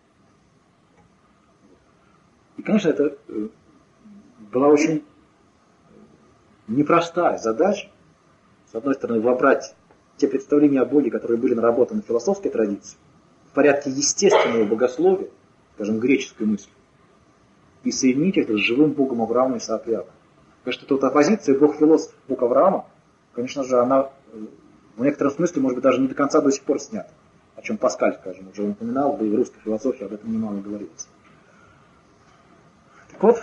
[SPEAKER 1] И, конечно, это была очень непростая задача. С одной стороны, вобрать те представления о Боге, которые были наработаны в философской традиции, в порядке естественного богословия, скажем, греческой мысли, и соединить это с живым Богом Авраама и Исаака Иакова. Конечно, эта вот оппозиция Бог-философ, Бог Авраама, конечно же, она в некотором смысле, может быть, даже не до конца до сих пор снята. О чем Паскаль, скажем, уже упоминал, да и в русской философии об этом немало говорилось.
[SPEAKER 2] Вот,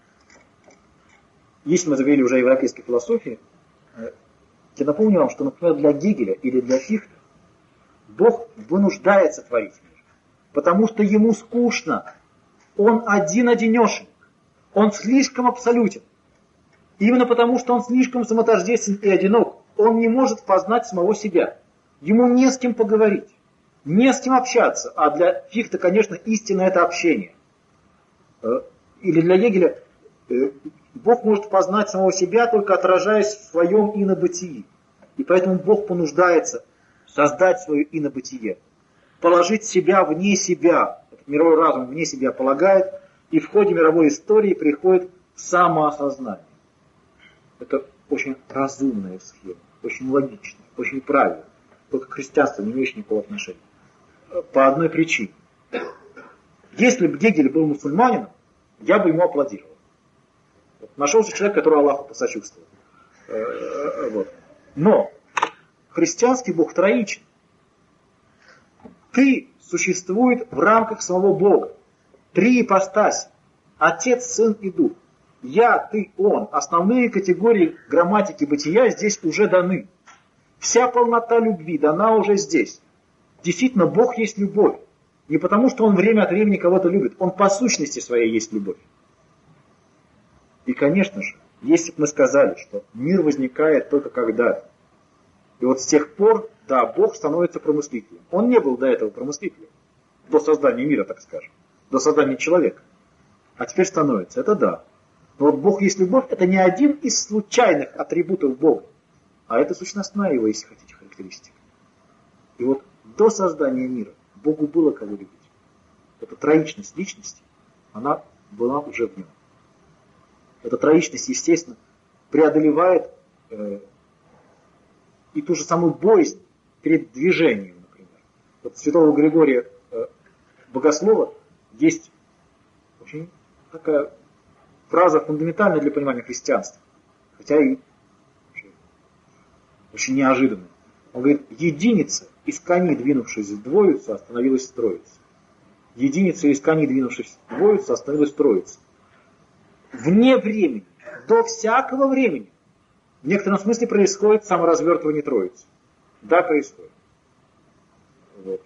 [SPEAKER 2] если мы заговорили уже о европейской философии, я напомню вам, что, например, для Гегеля или для Фихта Бог вынуждается творить мир, потому что ему скучно. Он один-одинешенек. Он слишком абсолютен. Именно потому, что он слишком самотождествен и одинок, он не может познать самого себя. Ему не с кем поговорить, не с кем общаться. А для Фихта, конечно, истина — это общение. Или для Гегеля Бог может познать самого себя, только отражаясь в своем инобытии. И поэтому Бог понуждается создать свое инобытие, положить себя вне себя. Этот мировой разум вне себя полагает, и в ходе мировой истории приходит самоосознание. Это очень разумная схема, очень логичная, очень правильная. Только к христианству не имеющее никакого отношения. По одной причине. Если бы Гегель был мусульманином, я бы ему аплодировал. Нашелся человек, который Аллаху посочувствовал. Вот. Но христианский Бог троичен. Ты существует в рамках самого Бога. Три ипостаси. Отец, Сын и Дух. Я, ты, он. Основные категории грамматики бытия здесь уже даны. Вся полнота любви дана уже здесь. Действительно, Бог есть любовь. Не потому, что Он время от времени кого-то любит. Он по сущности своей есть любовь. И, конечно же, если бы мы сказали, что мир возникает только когда-то, и вот с тех пор, да, Бог становится промыслителем. Он не был до этого промыслителем. До создания мира, так скажем. До создания человека. А теперь становится. Это да. Но вот Бог есть любовь, это не один из случайных атрибутов Бога, а это сущностная его, если хотите, характеристика. И вот до создания мира Богу было кого любить. Эта троичность личности, она была уже в нем. Эта троичность, естественно, преодолевает и ту же самую боязнь перед движением, например. Вот у святого Григория Богослова есть очень такая фраза фундаментальная для понимания христианства, хотя и очень неожиданная. Он говорит: единица из коней, двинувшись в двоицу, остановилась в троице. Единица из коней, двинувшись в двоицу, остановилась в троице. Вне времени, до всякого времени, в некотором смысле происходит саморазвертывание троицы. Да, происходит. Вот.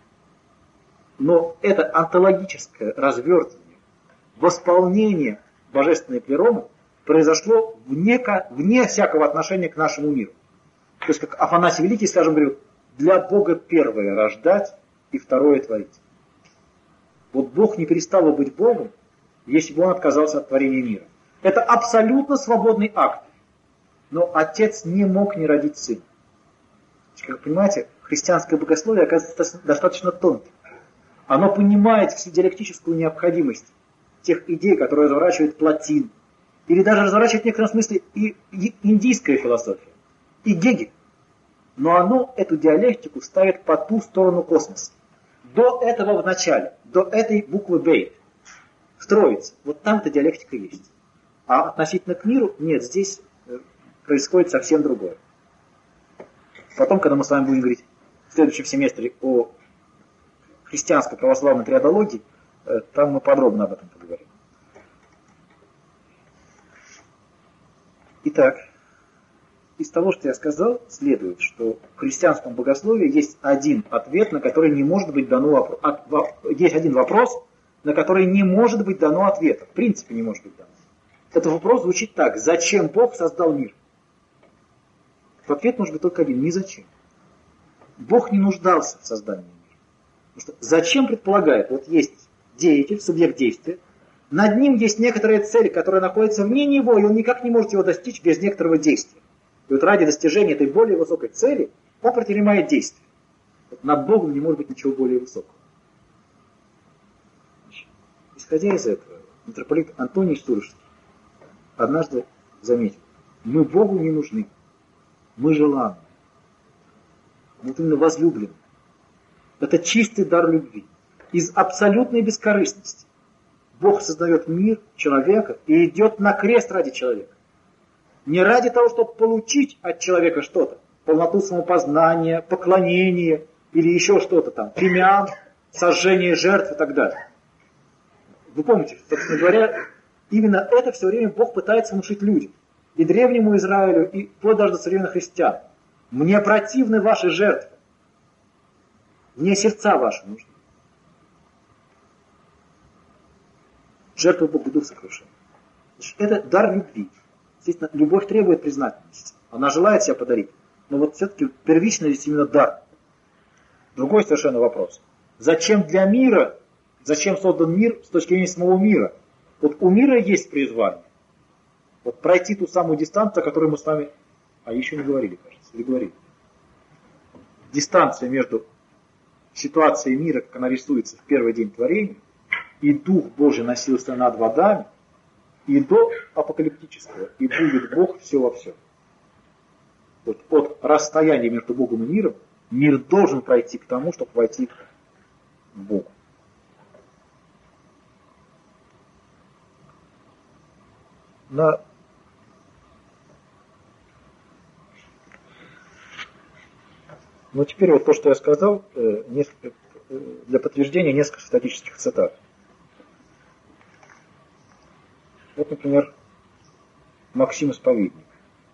[SPEAKER 2] Но это онтологическое развертывание, восполнение божественной плеромы произошло вне всякого отношения к нашему миру. То есть, как Афанасий Великий, скажем, говорил, для Бога первое рождать и второе творить. Вот Бог не перестал бы быть Богом, если бы он отказался от творения мира. Это абсолютно свободный акт. Но отец не мог не родить сына. Как вы понимаете, христианское богословие оказывается достаточно тонким. Оно понимает всю диалектическую необходимость тех идей, которые разворачивает Платин, или даже разворачивает в некотором смысле и индийская философия, и Гегель. Но оно эту диалектику ставит по ту сторону космоса. До этого в начале, до этой буквы Бейт, в Троице, вот там-то диалектика есть. А относительно к миру, нет, здесь происходит совсем другое. Потом, когда мы с вами будем говорить в следующем семестре о христианской православной триадологии, там мы подробно об этом поговорим. Итак, из того, что я сказал, следует, что в христианском богословии есть один ответ, на который не может быть дано есть один вопрос, на который не может быть дано ответа. В принципе, не может быть дано. Этот вопрос звучит так: зачем Бог создал мир? Ответ может быть только один: ни зачем. Бог не нуждался в создании мира. Потому что зачем предполагает, вот есть деятель, субъект действия, над ним есть некоторая цель, которая находится вне него, и он никак не может его достичь без некоторого действия. И вот ради достижения этой более высокой цели он предпринимает действие. Вот над Богом не может быть ничего более высокого. Исходя из этого, митрополит Антоний Сурожский однажды заметил: мы Богу не нужны, мы желанны, мы именно возлюблены. Это чистый дар любви. Из абсолютной бескорыстности Бог создает мир, человека и идет на крест ради человека. Не ради того, чтобы получить от человека что-то, полноту самопознания, поклонение или еще что-то там, фимиам, сожжение жертв и так далее. Вы помните, собственно говоря, Именно это все время Бог пытается внушить людям. И древнему Израилю, и вплоть даже до современных христиан. Мне противны ваши жертвы. Мне сердца ваши нужны. Жертва Богу дух сокрушения. Это дар любви. Естественно, любовь требует признательности. Она желает себя подарить. Но вот все-таки первично здесь именно дар. Другой совершенно вопрос. Зачем для мира, зачем создан мир с точки зрения самого мира? Вот у мира есть призвание. Вот пройти ту самую дистанцию, о которой мы с вами... А еще не говорили, кажется. Или говорили. Дистанция между ситуацией мира, как она рисуется в первый день творения, и Дух Божий носился над водами, и до апокалиптического, и будет Бог все во всем. Вот от расстояния между Богом и миром, мир должен пройти к тому, чтобы войти в Бога. Но теперь вот то, что я сказал, для подтверждения несколько статических цитат. Вот, например, Максим Исповедник.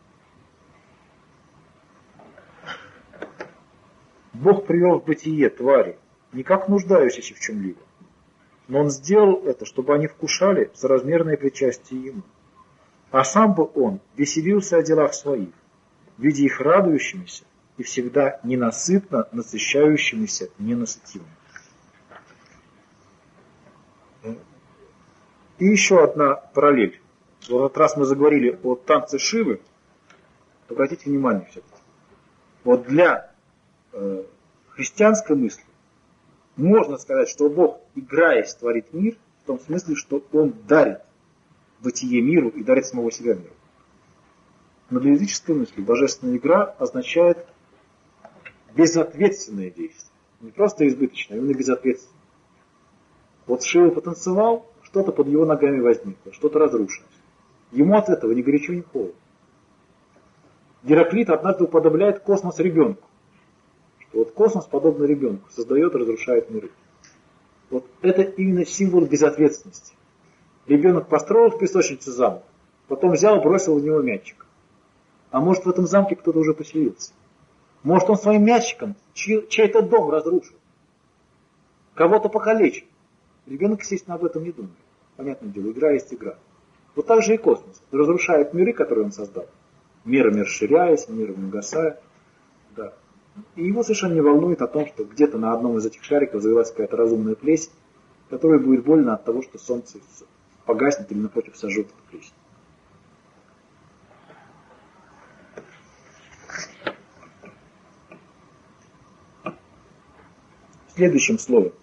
[SPEAKER 2] Бог привел в бытие твари, не как нуждающиеся в чем-либо, но Он сделал это, чтобы они вкушали соразмерное причастие Ему. А сам бы Он веселился о делах своих, видя их радующимися и всегда ненасытно насыщающимися ненасытимыми. И еще одна параллель. В этот раз мы заговорили о танце Шивы. Обратите внимание все-таки. Вот для христианской мысли можно сказать, что Бог, играясь, творит мир, в том смысле, что Он дарит бытие миру и дарит самого себя миру. Но для языческой мысли божественная игра означает безответственное действие. Не просто избыточное, а именно безответственное. Вот Шива потанцевал, что-то под его ногами возникло, что-то разрушилось. Ему от этого ни горячо, ни холодно. Гераклит однажды уподобляет космос ребенку. Что вот космос, подобно ребенку, создает и разрушает миры. Вот это именно символ безответственности. Ребенок построил в песочнице замок, потом взял и бросил в него мячик. А может, в этом замке кто-то уже поселился. Может, он своим мячиком чей-то дом разрушил, кого-то покалечил. Ребенок, естественно, об этом не думает. Понятное дело, игра есть игра. Вот так же и космос. Разрушает миры, которые он создал. Мирами расширяясь, мирами угасая. Да. И его совершенно не волнует о том, что где-то на одном из этих шариков завелась какая-то разумная плесень, которой будет больно от того, что солнце погаснет или напротив сожжет эту плесень. В следующем слове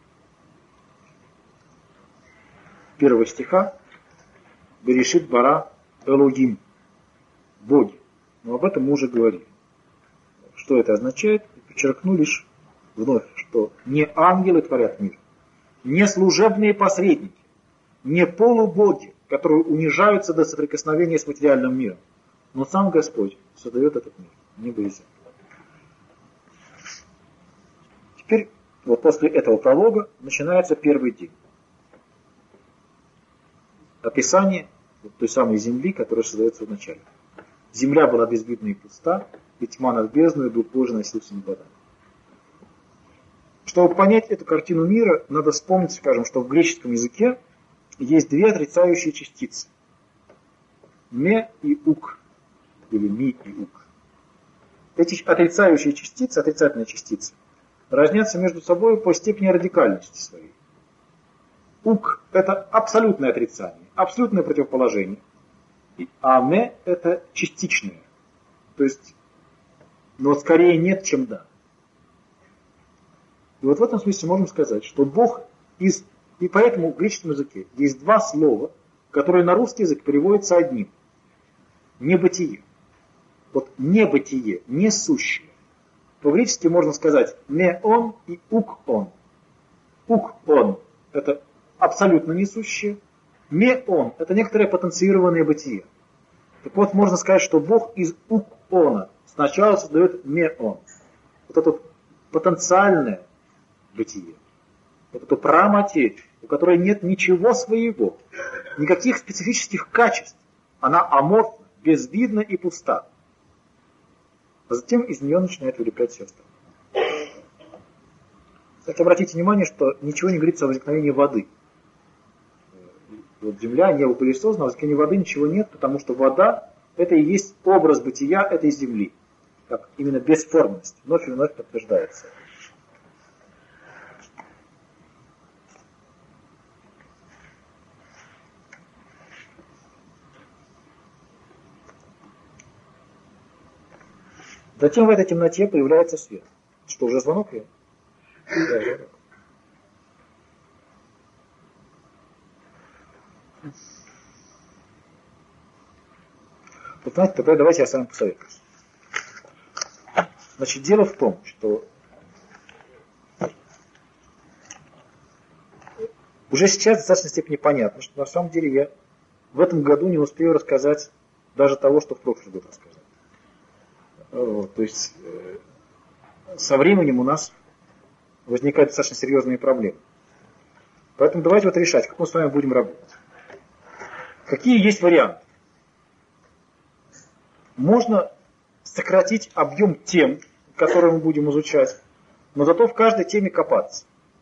[SPEAKER 2] первого стиха Берешит бара Элогим, боги. Но об этом мы уже говорили. Что это означает? Подчеркну лишь вновь, что не ангелы творят мир, не служебные посредники, не полубоги, которые унижаются до соприкосновения с материальным миром, но сам Господь создает этот мир, небо и землю. Теперь, вот после этого пролога, начинается первый день. Описание вот той самой земли, которая создается в начале. Земля была безвидна и пуста, и тьма над бездной, дух Божий носился над водами. Чтобы понять эту картину мира, надо вспомнить, скажем, что в греческом языке есть две отрицающие частицы. Ме и ук, или ми и ук. Эти отрицающие частицы, отрицательные частицы, разнятся между собой по степени радикальности своей. Ук – это абсолютное отрицание, абсолютное противоположение. А ме – это частичное. То есть, но скорее нет, чем да. И вот в этом смысле можем сказать, что Бог из... И поэтому в греческом языке есть два слова, которые на русский язык переводятся одним. Небытие. Вот небытие, несущее. По-гречески можно сказать «ме он» и «ук он». «Ук он» – это абсолютно несущее. «Ме он» – это некоторое потенцированное бытие. Так вот, можно сказать, что Бог из «ук она» сначала создает «ме он». Вот это потенциальное бытие. Вот эту праматерь, у которой нет ничего своего. никаких специфических качеств. Она аморфна, безвидна и пуста. А затем из нее начинает вылеплять все остальное. Кстати, обратите внимание, что ничего не говорится о возникновении воды. Вот земля, небо были созданы, а о возникновении воды ничего нет, потому что вода — это и есть образ бытия этой земли. Как именно бесформенность. Вновь и вновь подтверждается. Затем в этой темноте появляется свет. Что, уже звонок? Да, звонок. Вот знаете, тогда давайте я с вами посоветуюсь. Значит, дело в том, что уже сейчас в достаточной степени понятно, что на самом деле я в этом году не успею рассказать даже того, что в прошлый год рассказал. Вот, то есть со временем у нас возникают достаточно серьезные проблемы. Поэтому давайте вот решать, как мы с вами будем работать. Какие есть варианты? Можно сократить объем тем, которые мы будем изучать, но зато в каждой теме копаться.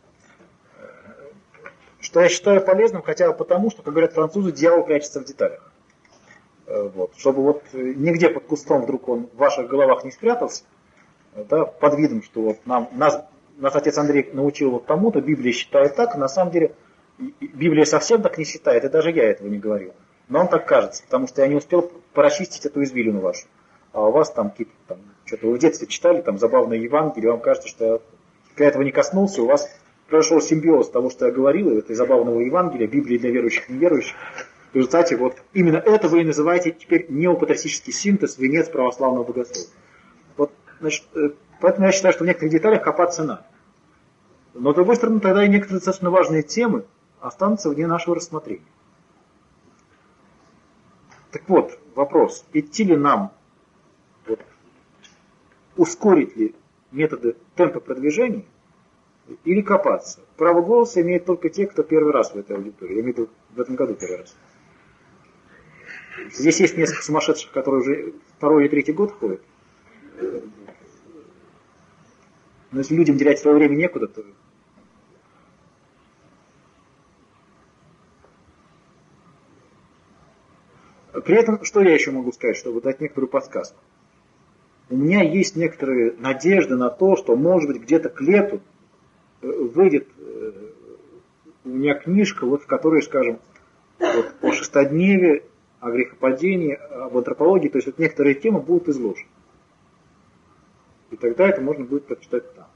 [SPEAKER 2] Что я считаю полезным хотя бы потому, что, как говорят французы, дьявол прячется в деталях. Вот. Чтобы вот нигде под кустом вдруг он в ваших головах не спрятался, да, под видом, что вот нас отец Андрей научил вот тому-то, Библия считает так, и на самом деле Библия совсем так не считает, и даже я этого не говорил. Но он так кажется, потому что я не успел прочистить эту извилину вашу. А у вас там какие-то, что-то вы в детстве читали, там забавные Евангелия, вам кажется, что я этого не коснулся, у вас произошел симбиоз того, что я говорил, этой забавного Евангелия, Библии для верующих и неверующих. В результате вот именно это вы и называете теперь неопатристический синтез, венец православного богословия. Вот, значит, поэтому я считаю, что в некоторых деталях копаться надо. Но, с другой стороны, тогда и некоторые достаточно важные темы останутся вне нашего рассмотрения. Так вот, вопрос, идти ли нам, вот, ускорить ли методы темпа продвижения или копаться? Право голоса имеют только те, кто первый раз в этой аудитории. Я имею в виду в этом году первый раз. Здесь есть несколько сумасшедших, которые уже второй или третий год ходят. Но если людям терять свое время некуда, то... При этом, что я еще могу сказать, чтобы дать некоторую подсказку? У меня есть некоторые надежды на то, что, может быть, где-то к лету выйдет у меня книжка, вот в которой, скажем, вот, о шестодневе, о грехопадении, об антропологии, то есть вот некоторые темы будут изложены. И тогда это можно будет прочитать там.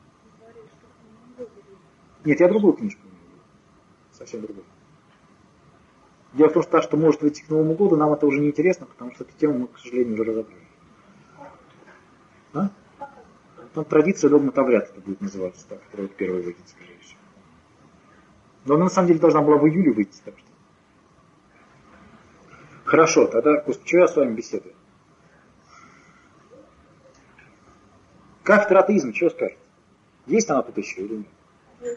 [SPEAKER 2] Нет, я другую книжку не видел. Совсем другую. Дело в том, что та, что может выйти к Новому году, нам это уже не интересно, потому что эту тему мы, к сожалению, уже разобрали. А? Там традиция догма Таврят это будет называться, так, которая первая выйдет, скорее всего. Но она на самом деле должна была в июле выйти, так что. Хорошо, тогда, что я с вами беседую? Кафедра атеизма, что скажет? Есть она тут еще или нет?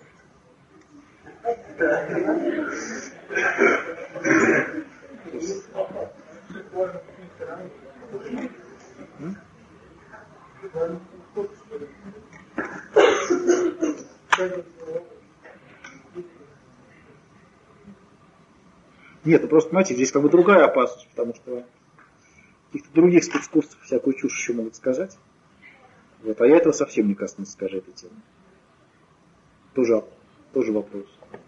[SPEAKER 2] Нет, ну просто, понимаете, здесь как бы другая опасность, потому что каких-то других спецкурсов всякую чушь еще могут сказать. Вот, а я этого совсем не коснусь, скажи, этой темы. Тоже вопрос.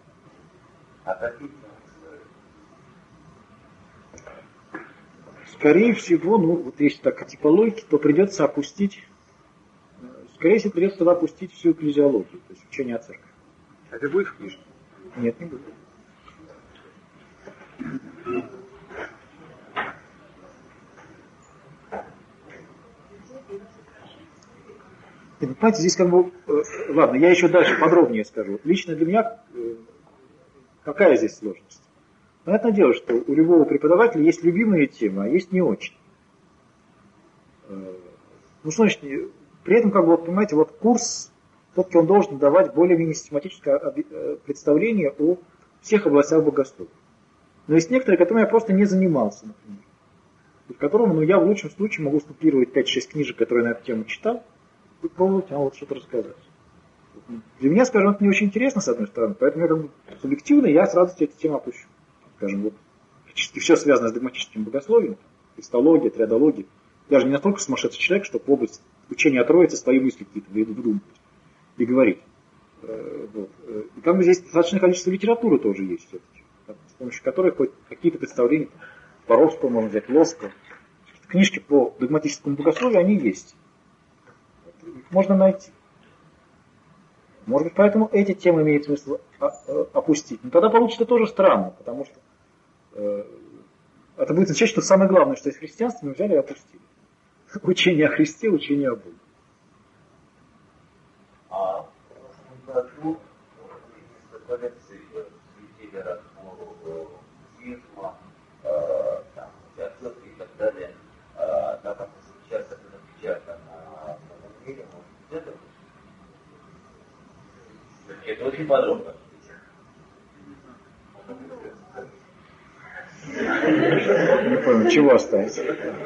[SPEAKER 2] Скорее всего, ну, вот если так о типологии, то придется опустить, скорее всего, придется туда опустить всю экклезиологию, то есть учение о церкви.
[SPEAKER 1] Это будет в книжке?
[SPEAKER 2] Нет, не будет. И, понимаете, здесь как бы, ладно, я еще дальше подробнее скажу. Лично для меня какая здесь сложность? Понятное дело, что у любого преподавателя есть любимые темы, а есть не очень. Ну что значит, при этом, как бы, вот, понимаете, вот курс, все-таки он должен давать более-менее систематическое представление о всех областях богословия. Но есть некоторые, которыми я просто не занимался, например. В котором я в лучшем случае могу скопировать 5-6 книжек, которые я на эту тему читал, и пробовать вот что-то рассказать. Для меня, скажем, это не очень интересно, с одной стороны, поэтому я как бы субъективно, я с радостью эту тему опущу. Скажем, вот практически все связано с догматическим богословием, христология, триадология. Даже не настолько сумасшедший человек, что в область учения о Троице свои мысли какие-то выдумывать и говорить. Вот. И там здесь достаточное количество литературы тоже есть все-таки, с помощью которой хоть какие-то представления, Боровского, можно взять, Лосского, книжки по догматическому богословию, они есть. Их можно найти. Может быть, поэтому эти темы имеет смысл опустить. Но тогда получится тоже странно, потому что это будет означать, что самое главное, что из христианства мы взяли и опустили. Учение о Христе, учение о Боге.
[SPEAKER 3] А в прошлом году несколько лекций святили разбор буддизма, отсылки и так далее. Так как сейчас это напечатано на самом деле, может быть, это очень подробно.
[SPEAKER 2] Не понял, чего оставить?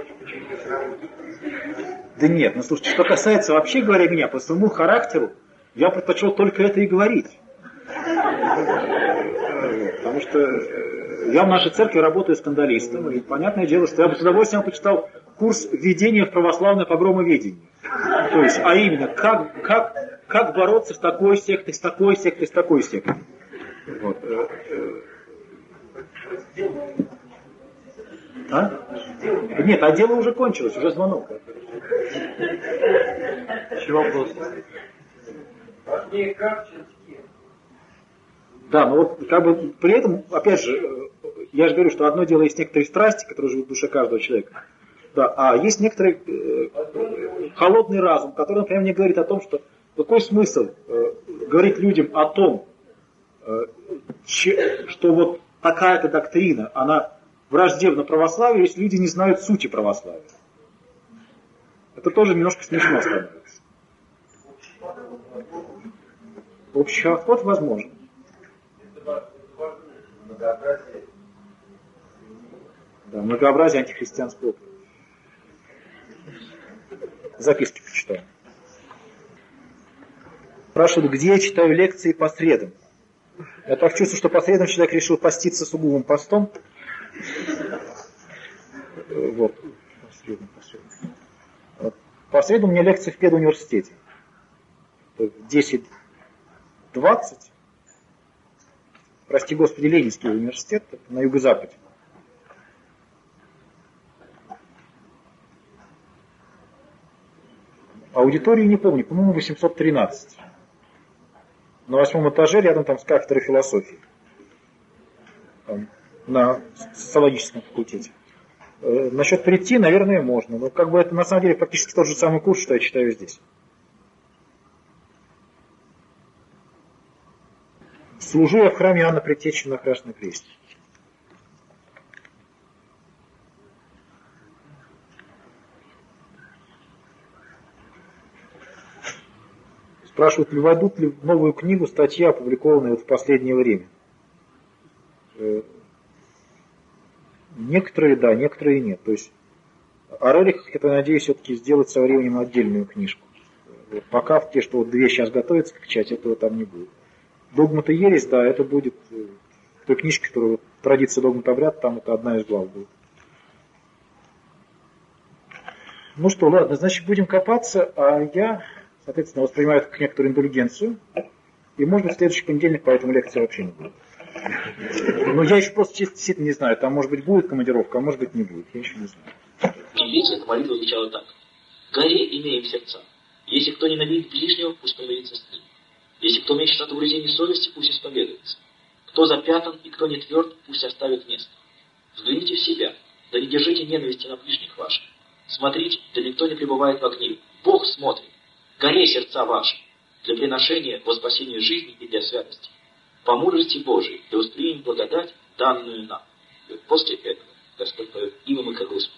[SPEAKER 2] Да нет, ну слушайте, что касается, вообще говоря, меня, по своему характеру, я предпочел только это и говорить. Потому что я в нашей церкви работаю скандалистом, и понятное дело, что я бы с удовольствием почитал курс введения в православное погромоведение. То есть, а именно, как бороться с такой сектой, с такой сектой, с такой сектой. Вот. А? Нет, а дело уже кончилось, уже звонок. Чего вопрос? Да, но вот как бы при этом, опять же, я же говорю, что одно дело есть некоторые страсти, которые живут в душе каждого человека. Да, а есть некоторый холодный разум, который, например, мне говорит о том, что какой смысл говорить людям о том, что вот такая-то доктрина, она враждебна православию, если люди не знают сути православия. Это тоже немножко смешно становится. Общий подход возможен. Да, многообразие антихристианского опыта. Записки почитаю. Спрашивают, где я читаю лекции по средам. Я так чувствую, что по средам человек решил поститься сугубым постом. Вот. По средам у меня лекции в педуниверситете. В 10:20. Прости господи, Ленинский университет на юго-западе. Аудиторию не помню, по-моему, 813. На 8 этаже, рядом там с кафедрой философии. Там, на социологическом факультете. Насчет прийти, наверное, можно. Но как бы это на самом деле практически тот же самый курс, что я читаю здесь. Служу я в храме Иоанна Предтечи на Красной Кресте. Спрашивают, войдут ли в новую книгу статьи, опубликованные в последнее время. Некоторые да, некоторые нет. То есть о реликах, я надеюсь, все-таки сделать со временем отдельную книжку. Пока в те, что вот 2 сейчас готовятся к печати, этого там не будет. Догмат и ересь, да, это будет в той книжке, которая традиция догмат обряд, там это одна из глав будет. Ну что, ладно, значит будем копаться, а я, соответственно, воспринимаю это как некоторую индульгенцию. И может быть в следующий понедельник по этому лекции вообще не будет. Но я еще просто действительно не знаю, там может быть будет командировка, а может быть не будет, я еще не знаю.
[SPEAKER 4] Видите, эта молитва звучала так. «Горе имеем сердца. Если кто ненавидит ближнего, пусть помирится с ним. Если кто мечет от угрызений совести, пусть исповедуется. Кто запятан и кто не тверд, пусть оставит место. Взгляните в себя, да не держите ненависти на ближних ваших. Смотрите, да никто не пребывает в огне. Бог смотрит. Горе сердца ваши для приношения во спасение жизни и для святости. По мудрости Божией да воспримем благодать, данную нам». И вот после этого Господь поет «Ибо мы ко Господу».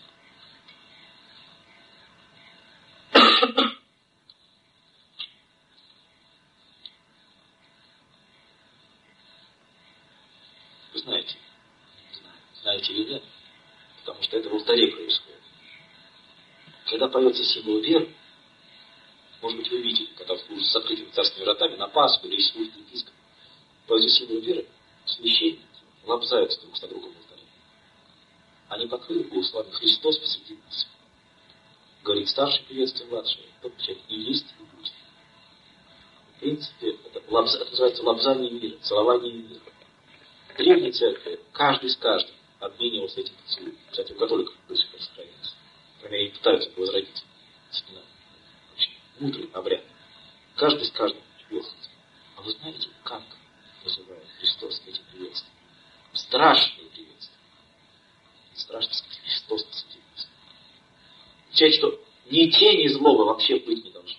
[SPEAKER 4] Вы знаете, знаете или нет, потому что это в алтаре происходит. Когда поется символ веры, может быть, вы видели, когда с открытыми царскими вратами на Пасху или службе епископа поется символ веры, священники лобзаются друг за другом в алтаре. Они покрыли благословен Христос посреди нас. Говорит старший, приветствие младший, тот отвечает, и есть, и будет. В принципе, это называется лобзание мира, целование мира. В древней церкви каждый с каждым обменивался этим поцелуем. Кстати, у католиков до сих пор сохраняется. Они пытаются это возродить. Очень мудрый обряд. Каждый с каждым чувствуется. А вы знаете, как называет Христос эти приветствия? Страшные приветствия. Страшно сказать, Христос посреди нас. Означает, что ни тени злого вообще быть не должно.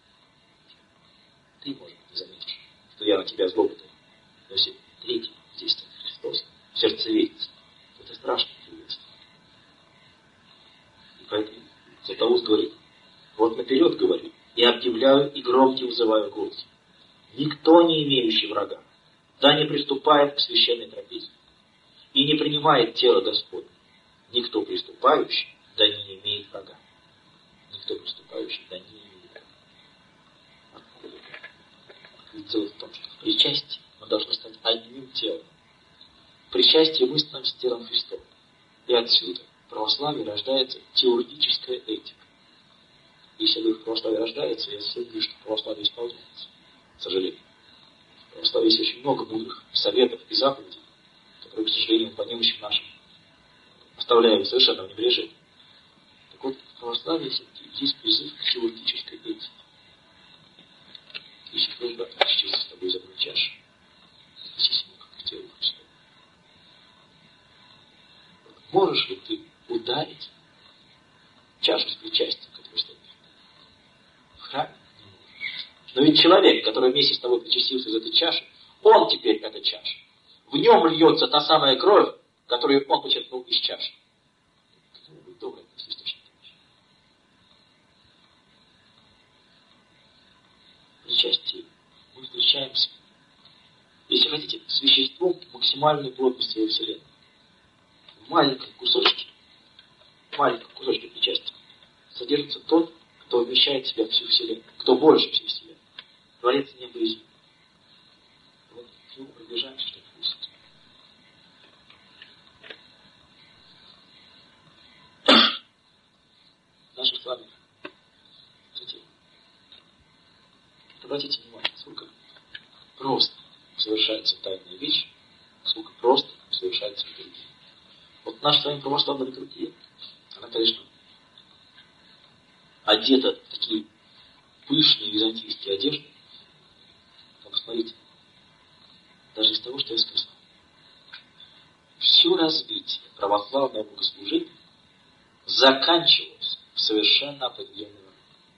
[SPEAKER 4] Ты, может, не заметишь, что я на тебя злобу даю. Но если третий действует Христос, в сердце видится, то это страшное приветствие. И поэтому Златоуст говорит, вот наперед говорю, и объявляю, и громкий вызываю голос. Никто, не имеющий врага, да не приступает к священной трапезе, и не принимает тело Господне. Никто приступающий, да не имеет врага. Никто приступающий, да не имеет врага. Откуда? Ведь дело в том, что в причастии мы должны стать одним телом. В причастии мы становимся телом Христова. И отсюда в православии рождается теологическая этика. Если вы в православии рождается, я сомневаюсь, что православие исполняется. К сожалению. В православии есть очень много мудрых советов и заповедей, которые, к сожалению, по немощам нашим оставляем совершенно в небрежении. Так вот, в православии есть призыв к теологической этике. Если твой брат очистился с тобой за одну чашу, относись ему как к телу Христову. Можешь ли ты ударить чашу с причастием, которую стоит в храме? Не можешь. Но ведь человек, который вместе с тобой причастился из этой чаши, он теперь эта чаша. В нем льется та самая кровь, которую он почерпнул из чаши. К этому будет добрый источник. В причастии мы встречаемся, если хотите, с веществом максимальной плотности во Вселенной. В маленьком кусочке причастия содержится тот, кто вмещает в себя всю Вселенную, кто больше всей Вселенной. Творец неба и земли. Вот к нему приближаемся, чтобы вкусить. Наши с вами, кстати, обратите внимание, насколько просто совершается тайная вещь, насколько просто совершается литургия. Вот наша с вами православная литургия, она, конечно, одета в такие пышные византийские одежды. Но посмотрите, даже из того, что я сказал, все развитие православного богослужения заканчивалось в совершенно определенный момент,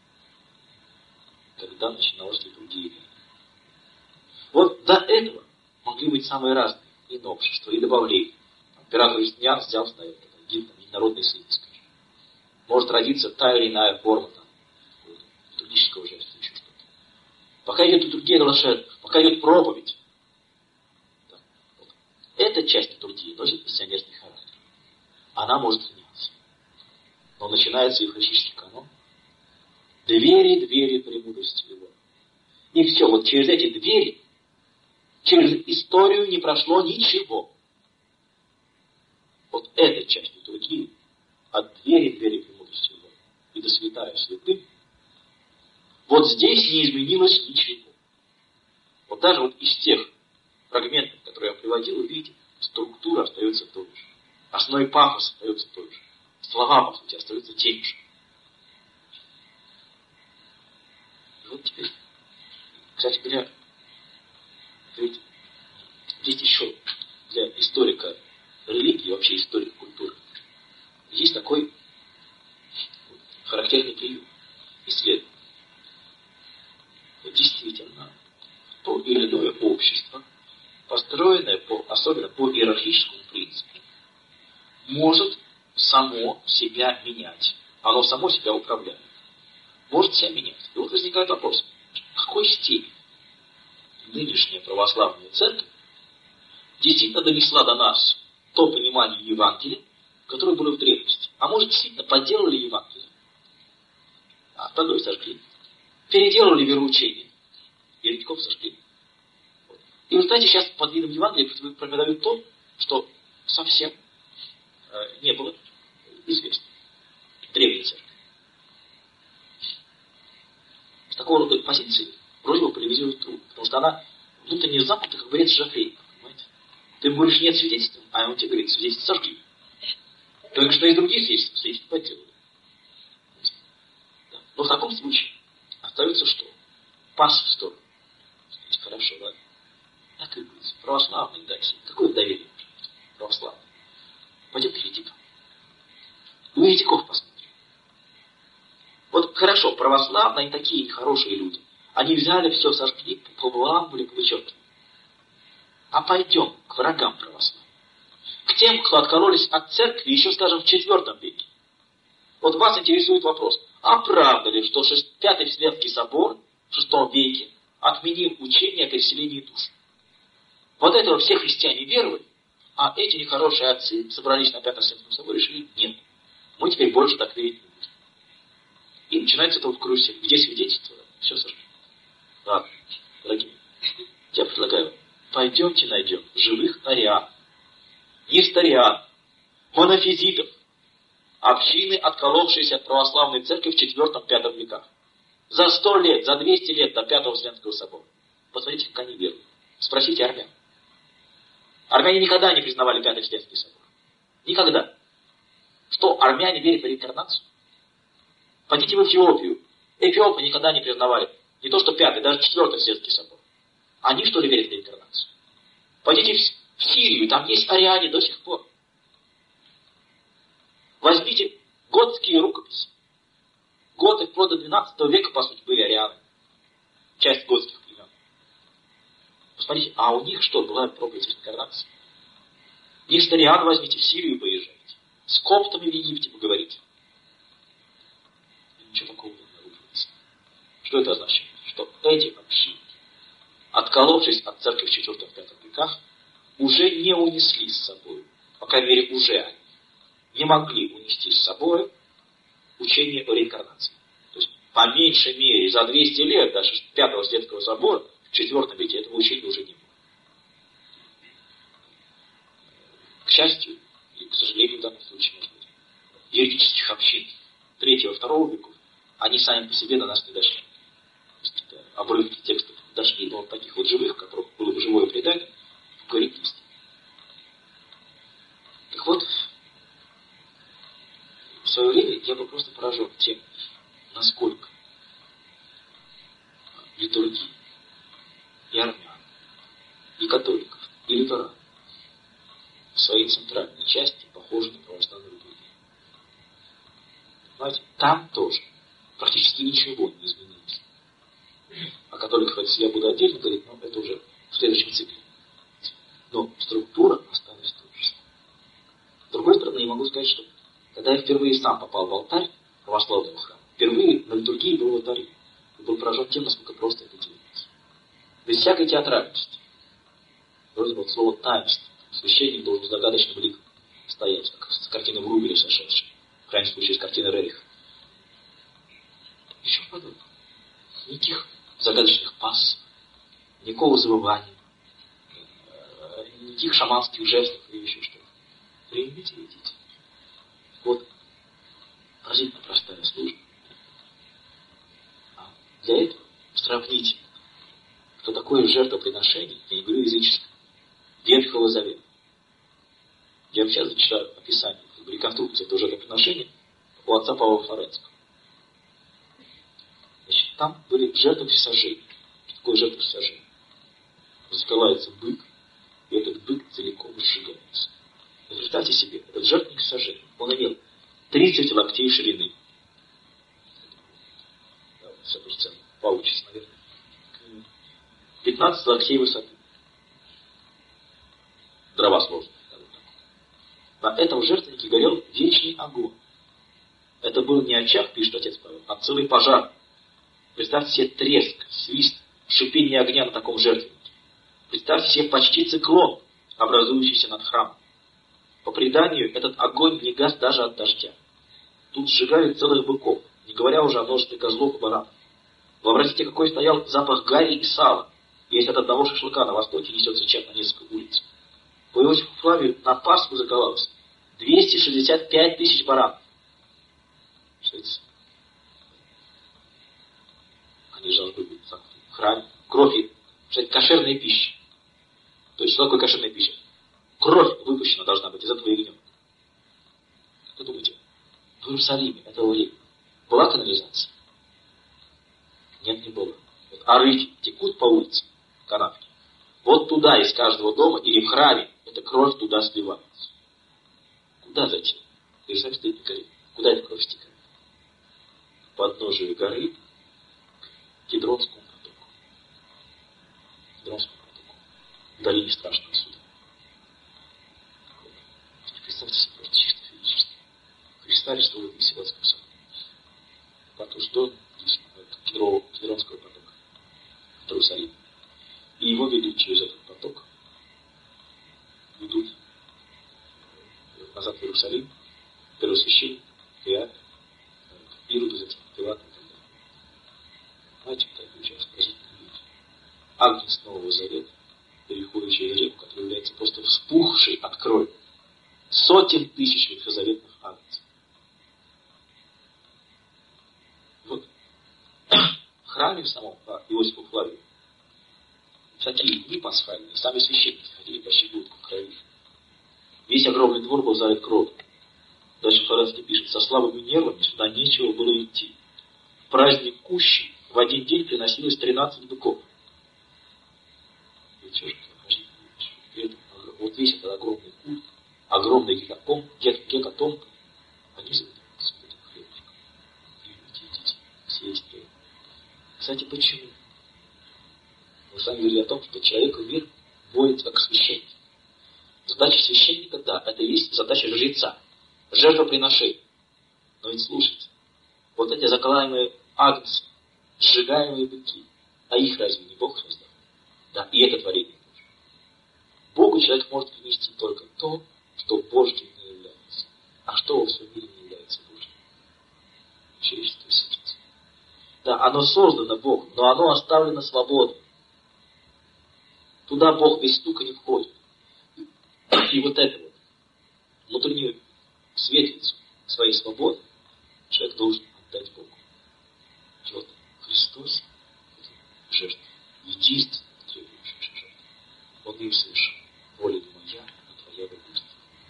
[SPEAKER 4] когда начиналась литургия. Вот до этого могли быть самые разные и новшества, и добавления. Император Юстиниан взял на это международный сын, скажем. Может родиться та или иная форма литургического жеста, еще что-то. Пока идет литургия глашет, пока идет проповедь, да, вот. Эта часть литургии носит миссионерский характер. Она может меняться. Но начинается евхаристический канон. Двери премудрости его. И все, вот через эти двери, через историю не прошло ничего. Вот эта часть литургии, от двери премудрости его и до святая святым, вот здесь не изменилось ничего. Вот даже вот из тех фрагментов, которые я приводил, вы видите, структура остается той же. Основной пафос остается той же. Слова, по сути, остаются теми же. И вот теперь, кстати говоря, ведь есть еще для историка религии, вообще историка культуры, есть такой характерный прием исследования. Вот действительно, то или иное общество, построенное особенно по иерархическому принципу, может само себя менять. Оно само себя управляет. Может себя менять. И вот возникает вопрос, в какой степени нынешняя православная церковь действительно донесла до нас то понимание Евангелия, которое было в древности. А может, действительно подделали Евангелие. Водой сожгли. Переделали вероучение. Еретиков сожгли. И вы знаете, сейчас под видом Евангелия проповедуют то, что совсем не было известно. Древней церкви. С такого рода позиции вроде бы полемизировать трудно, потому что она внутренне замкнута, как говорит Шизофрения. Понимаете? Ты ему говоришь, нет свидетельства, а он тебе говорит, свидетельство сожгли. Только что и другие свидетельства подделали. Да. Но в таком случае остается что? Пас в сторону. Хорошо, ладно. Так и будет. Православный, да, какое доверие? Православный. Пойдем к еретикам. У еретиков посмотрим. Вот хорошо, православные, они такие нехорошие люди. Они взяли все, сожгли, повыламывали, повычеркивали. А пойдем к врагам православия. К тем, кто откололись от церкви еще, скажем, в IV веке. Вот вас интересует вопрос, а правда ли, что Пятый Вселенский собор в VI веке отменил учение о переселении душ? Вот этого все христиане веровали, а эти нехорошие отцы собрались на Пятом Вселенском соборе и решили, нет, мы теперь больше так верить не будем. И начинается это вот карусель. Где свидетельство? Все сожгли. Ладно, дорогие, я предлагаю, пойдемте найдем живых ариан, несториан, монофизитов, общины, отколовшиеся от православной церкви в IV-V веках. За 100 лет, за 200 лет до Пятого Вселенского собора. Посмотрите, как они веруют. Спросите армян. Армяне никогда не признавали Пятый Вселенский собор. Никогда. Что, армяне верят в реинкарнацию? Пойдите в Эфиопию. Эфиопы никогда не признавали не то что Пятый, даже IV Вселенский собор. Они что ли верят в реинкарнацию? Пойдите в Сирию, там есть ариане до сих пор. Возьмите готские рукописи. Готы вплоть до XII века, по сути, были арианы. Часть готских племен. Посмотрите, а у них что, была проповедь реинкарнации? Несториан возьмите, в Сирию поезжайте. С коптами в Египте поговорите. Ничего такого не обнаруживается. Что это означает? Что эти общины, отколовшись от церкви в IV-V веках, уже не унесли с собой, по крайней мере, уже они не могли унести с собой учение о реинкарнации. То есть, по меньшей мере, за 200 лет, даже Пятого Вселенского собора, в IV веке этого учения уже не было. К счастью, и к сожалению, в данном случае, может быть, еретических общин III-II веков, они сами по себе до нас не дошли. Обрывки текстов дошли, но таких вот живых, у которых было бы живое предание, говорит есть. Так вот, в свое время я был просто поражен тем, насколько литургии и армян, и католиков, и лютеран в своей центральной части похожи на православную литургию. Понимаете, там тоже практически ничего не изменилось. О католиках я буду отдельно говорить, но это уже в следующем цикле. Но структура осталась той же. С другой стороны, я могу сказать, что когда я впервые сам попал в алтарь православного храма, впервые на литургии был в алтаре, и был поражен тем, насколько просто это делается. Без всякой театральности. Вроде бы слово таинство. Священник должен с загадочным ликом стоять, как с картины Врубеля сошедшей. В крайнем случае, с картины Рериха. Ничего подобного. Никаких загадочных пассов, никакого завывания, никаких шаманских жестов или еще что-то. Примите и идите. Вот поразительно простая служба. А для этого сравните, что такое жертвоприношение, я не говорю языческое, Ветхого Завета. Я сейчас зачитаю описание, реконструкция этого жертвоприношения у отца Павла Флоренского. Значит, там были жертвы всесожжения. Что такое жертва всесожжения? Закрывается бык, и этот бык целиком сжигается. Представьте себе, этот жертвенник всесожжения, он имел 30 локтей ширины. Да, вся эта сцена получится, наверное. 15 локтей высоты. Дрова сложные. На этом жертвеннике горел вечный огонь. Это был не очаг, пишет отец Павел, а целый пожар. Представьте себе треск, свист, шипение огня на таком жертвеннике. Представьте себе почти циклон, образующийся над храмом. По преданию, этот огонь не гас даже от дождя. Тут сжигают целых быков, не говоря уже о множестве козлов и баранов. Вообразите, какой стоял запах гари и сала, если от одного шашлыка на востоке несется чат на несколько улиц. По Иосифу Флавию на Пасху заголалось 265 тысяч баранов. Что это? Они же должны быть в храме. Кровь, что это кошерная пища. То есть, что такое кошерная пища? Кровь выпущена должна быть из этого ягненка. Как вы думаете, в Иерусалиме этого времени была канализация? Нет, не было. Вот арыки текут по улице, канавки. Вот туда из каждого дома или в храме эта кровь туда сливается. Куда зачем? Иерусалим стоит на горе. Куда эта кровь стекает? К подножию горы, к Кедронскому потоку. Кедронскому потоку. В долине страшного суда. Представьте себе просто чисто физически. Христа арестовывают в Мессианском соборе. По ту сторону Кедронского потока в Иерусалим. И его ведут через этот поток, ведут назад в Иерусалим, первосвященник, Иоанн, Ирод из этих Пилат и так далее. Знаете, как сейчас поразительные люди. Агнец Нового Завета, переходит через реку, которая является просто вспухшей от крови. Сотен тысяч ветхозаветных агнцев. Вот. В храме в самом, по Иосифу Флавию, в такие дни пасхальные, сами священники ходили по щеглутку в крови. Весь огромный двор был залит кровью. Дальше Флоренский пишет, со слабыми нервами сюда нечего было идти. В праздник Кущи в один день приносилось 13 быков. Вот весь этот огромный культ, огромный гекатомб, они занимаются этим хлебчиком. Идите, съесть хлеб. Кстати, почему? Мы с вами говорили о том, что человек в мир вводится как священник. Задача священника, да, это и есть задача жреца. Жертвоприношение. Но ведь слушайте, вот эти заколаемые агнцы, сжигаемые быки, а их разве не Бог создал? Да, и это творение Божье. Богу человек может принести только то, что Божьим не является. А что во всем мире не является Божьим? Человеческое сердце. Да, оно создано Богом, но оно оставлено свободным. Туда Бог без стука не входит. И вот это вот внутреннюю светлицу своей свободы человек должен отдать Богу. И вот Христос — это жертва, единственная требующая жертва. Он ее совершил. Воля не моя, но твоя да будет.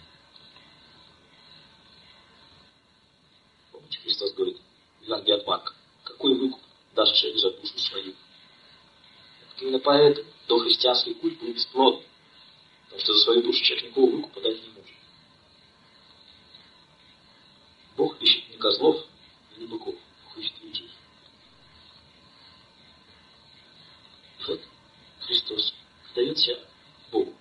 [SPEAKER 4] Помните, Христос говорит в Евангелии от Марка, какой выкуп даст человек за душу свою? Именно поэтому дохристианский культ был бесплодным. Потому что за свою душу человек никакого выкупа дать не может. Бог ищет не козлов и не быков, Бог ищет людей. И вот Христос дает себя Богу.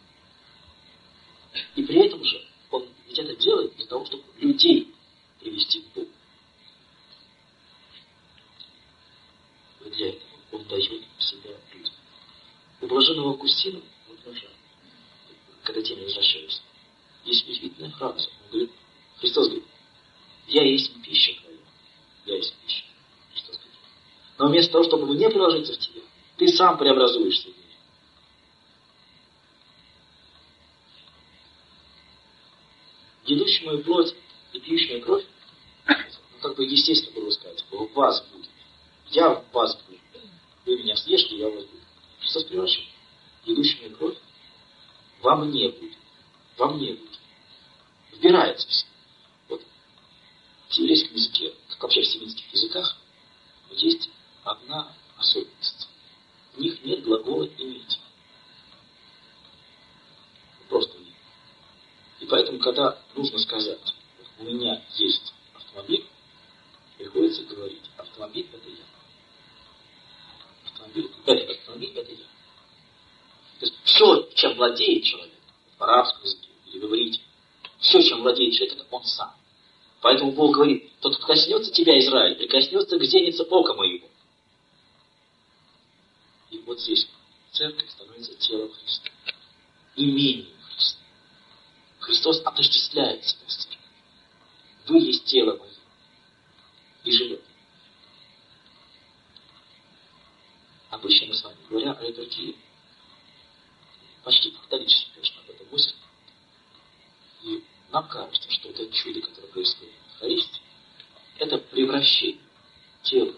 [SPEAKER 4] И при этом же Он ведь это делает для того, чтобы людей привести к Богу. И для этого Он дает себя людям. У блаженного Августина, вот даже, когда теме возвращаюсь, есть удивительная фраза. Он говорит, Христос говорит, я есть пища твоя. Я есть пища. Христос говорит. Но вместо того, чтобы мне приложиться в тебя, ты сам преобразуешься в меня. Едущий мою плоть и пьющий мою кровь, ну, как бы естественно было сказать, в вас будет. Я в вас буду. Вы меня съешьте, я в вас буду. Христос превращен. Едущий мою кровь во мне будет. Во мне будет. Вбирается все. Вот в еврейском языке, как вообще в семитских языках, есть одна особенность. В них нет глагола «иметь». Просто нет. И поэтому, когда нужно сказать, у меня есть автомобиль, приходится говорить, автомобиль это я. Этот автомобиль это я. То есть все, чем владеет человек, в арабском языке или в иврите, все, чем владеет человек, это он сам. Поэтому Бог говорит, тот, кто коснется тебя, Израиль, прикоснется к зенице ока моего. И вот здесь церковь становится телом Христа. Имением Христа. Христос отождествляет себя с церковью. Вы есть тело мое. И живет. Обычно мы с вами, говоря о литургии, почти фактологически, конечно, об этом мысль. И нам кажется, что вот это чудо, которое происходит в Евхаристии, это превращение тела,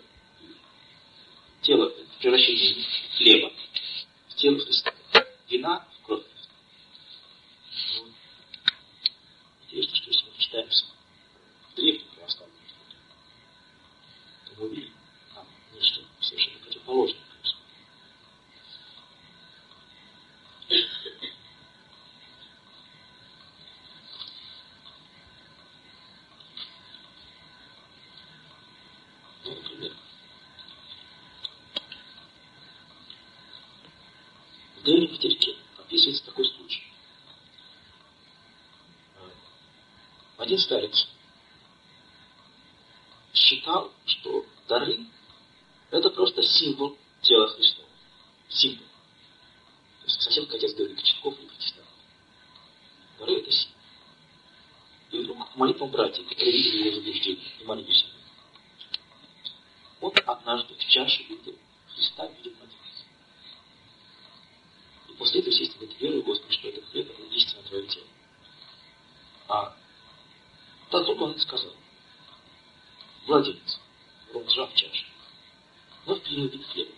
[SPEAKER 4] превращение хлеба в тело Христа, вина в кровь Христа. Ну, интересно, что если мы читаемся в древнем православном, то мы увидим, там нечто совершенно противоположное происходит. Ну, например, в древнем Петерике описывается такой случай. Один старец считал, что дары – это просто символ тела Христова. Символ. То есть совсем как отец говорит, Кочетков или протестант. Дары – это символ. И вдруг к молитвам братьев, которые видели его заблуждение и молились ему, он однажды в чаше видел Христа в виде младенца. И после этого, естественно, говорит: верую, Господи, что это хлеб, это истинно Твое тело. А потом он сказал: младенец, он сжав чашу, вновь принял вид хлеба.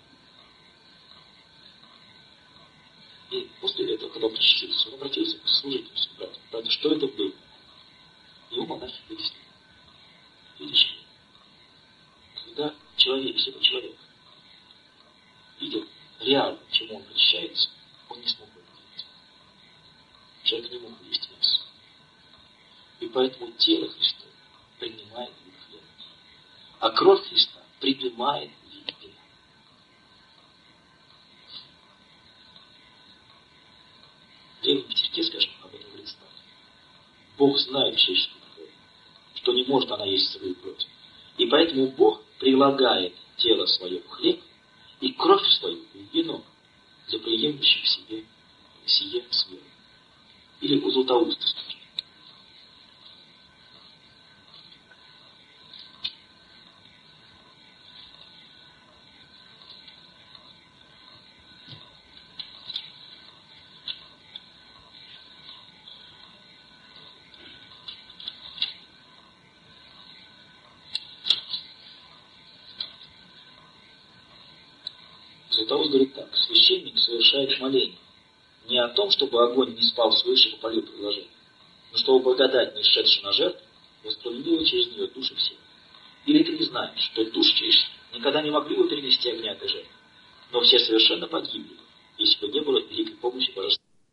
[SPEAKER 4] И после этого, когда он причастился, он обратился к служителю своему брату: братья, что это было? Ему монахи пояснили: видишь ли, когда человек, если бы человек видел реально, чему он причащается, он не смог бы это делать. Человек не мог есть мясо. И поэтому тело Христово принимает вид хлеба. А кровь Христа принимает вид вина. В древнем Петерике, скажем, об этом говорит Сталин. Бог знает человеческую природу, что не может она есть свою плоть. И поэтому Бог прилагает тело свое в хлеб и кровь свою в вино для приемлющих себе сие с верой. Или у Златоуста, скажем. Златоуст говорит так: священник совершает моление не о том, чтобы огонь не спал свыше и попалил предложение, но чтобы благодать, не шедшая на жертву, воспроизвела через нее души всех. Или ты не знаешь, что души человеческие никогда не могли бы перенести огня этой жертвы, но все совершенно погибли, если бы не было великой помощи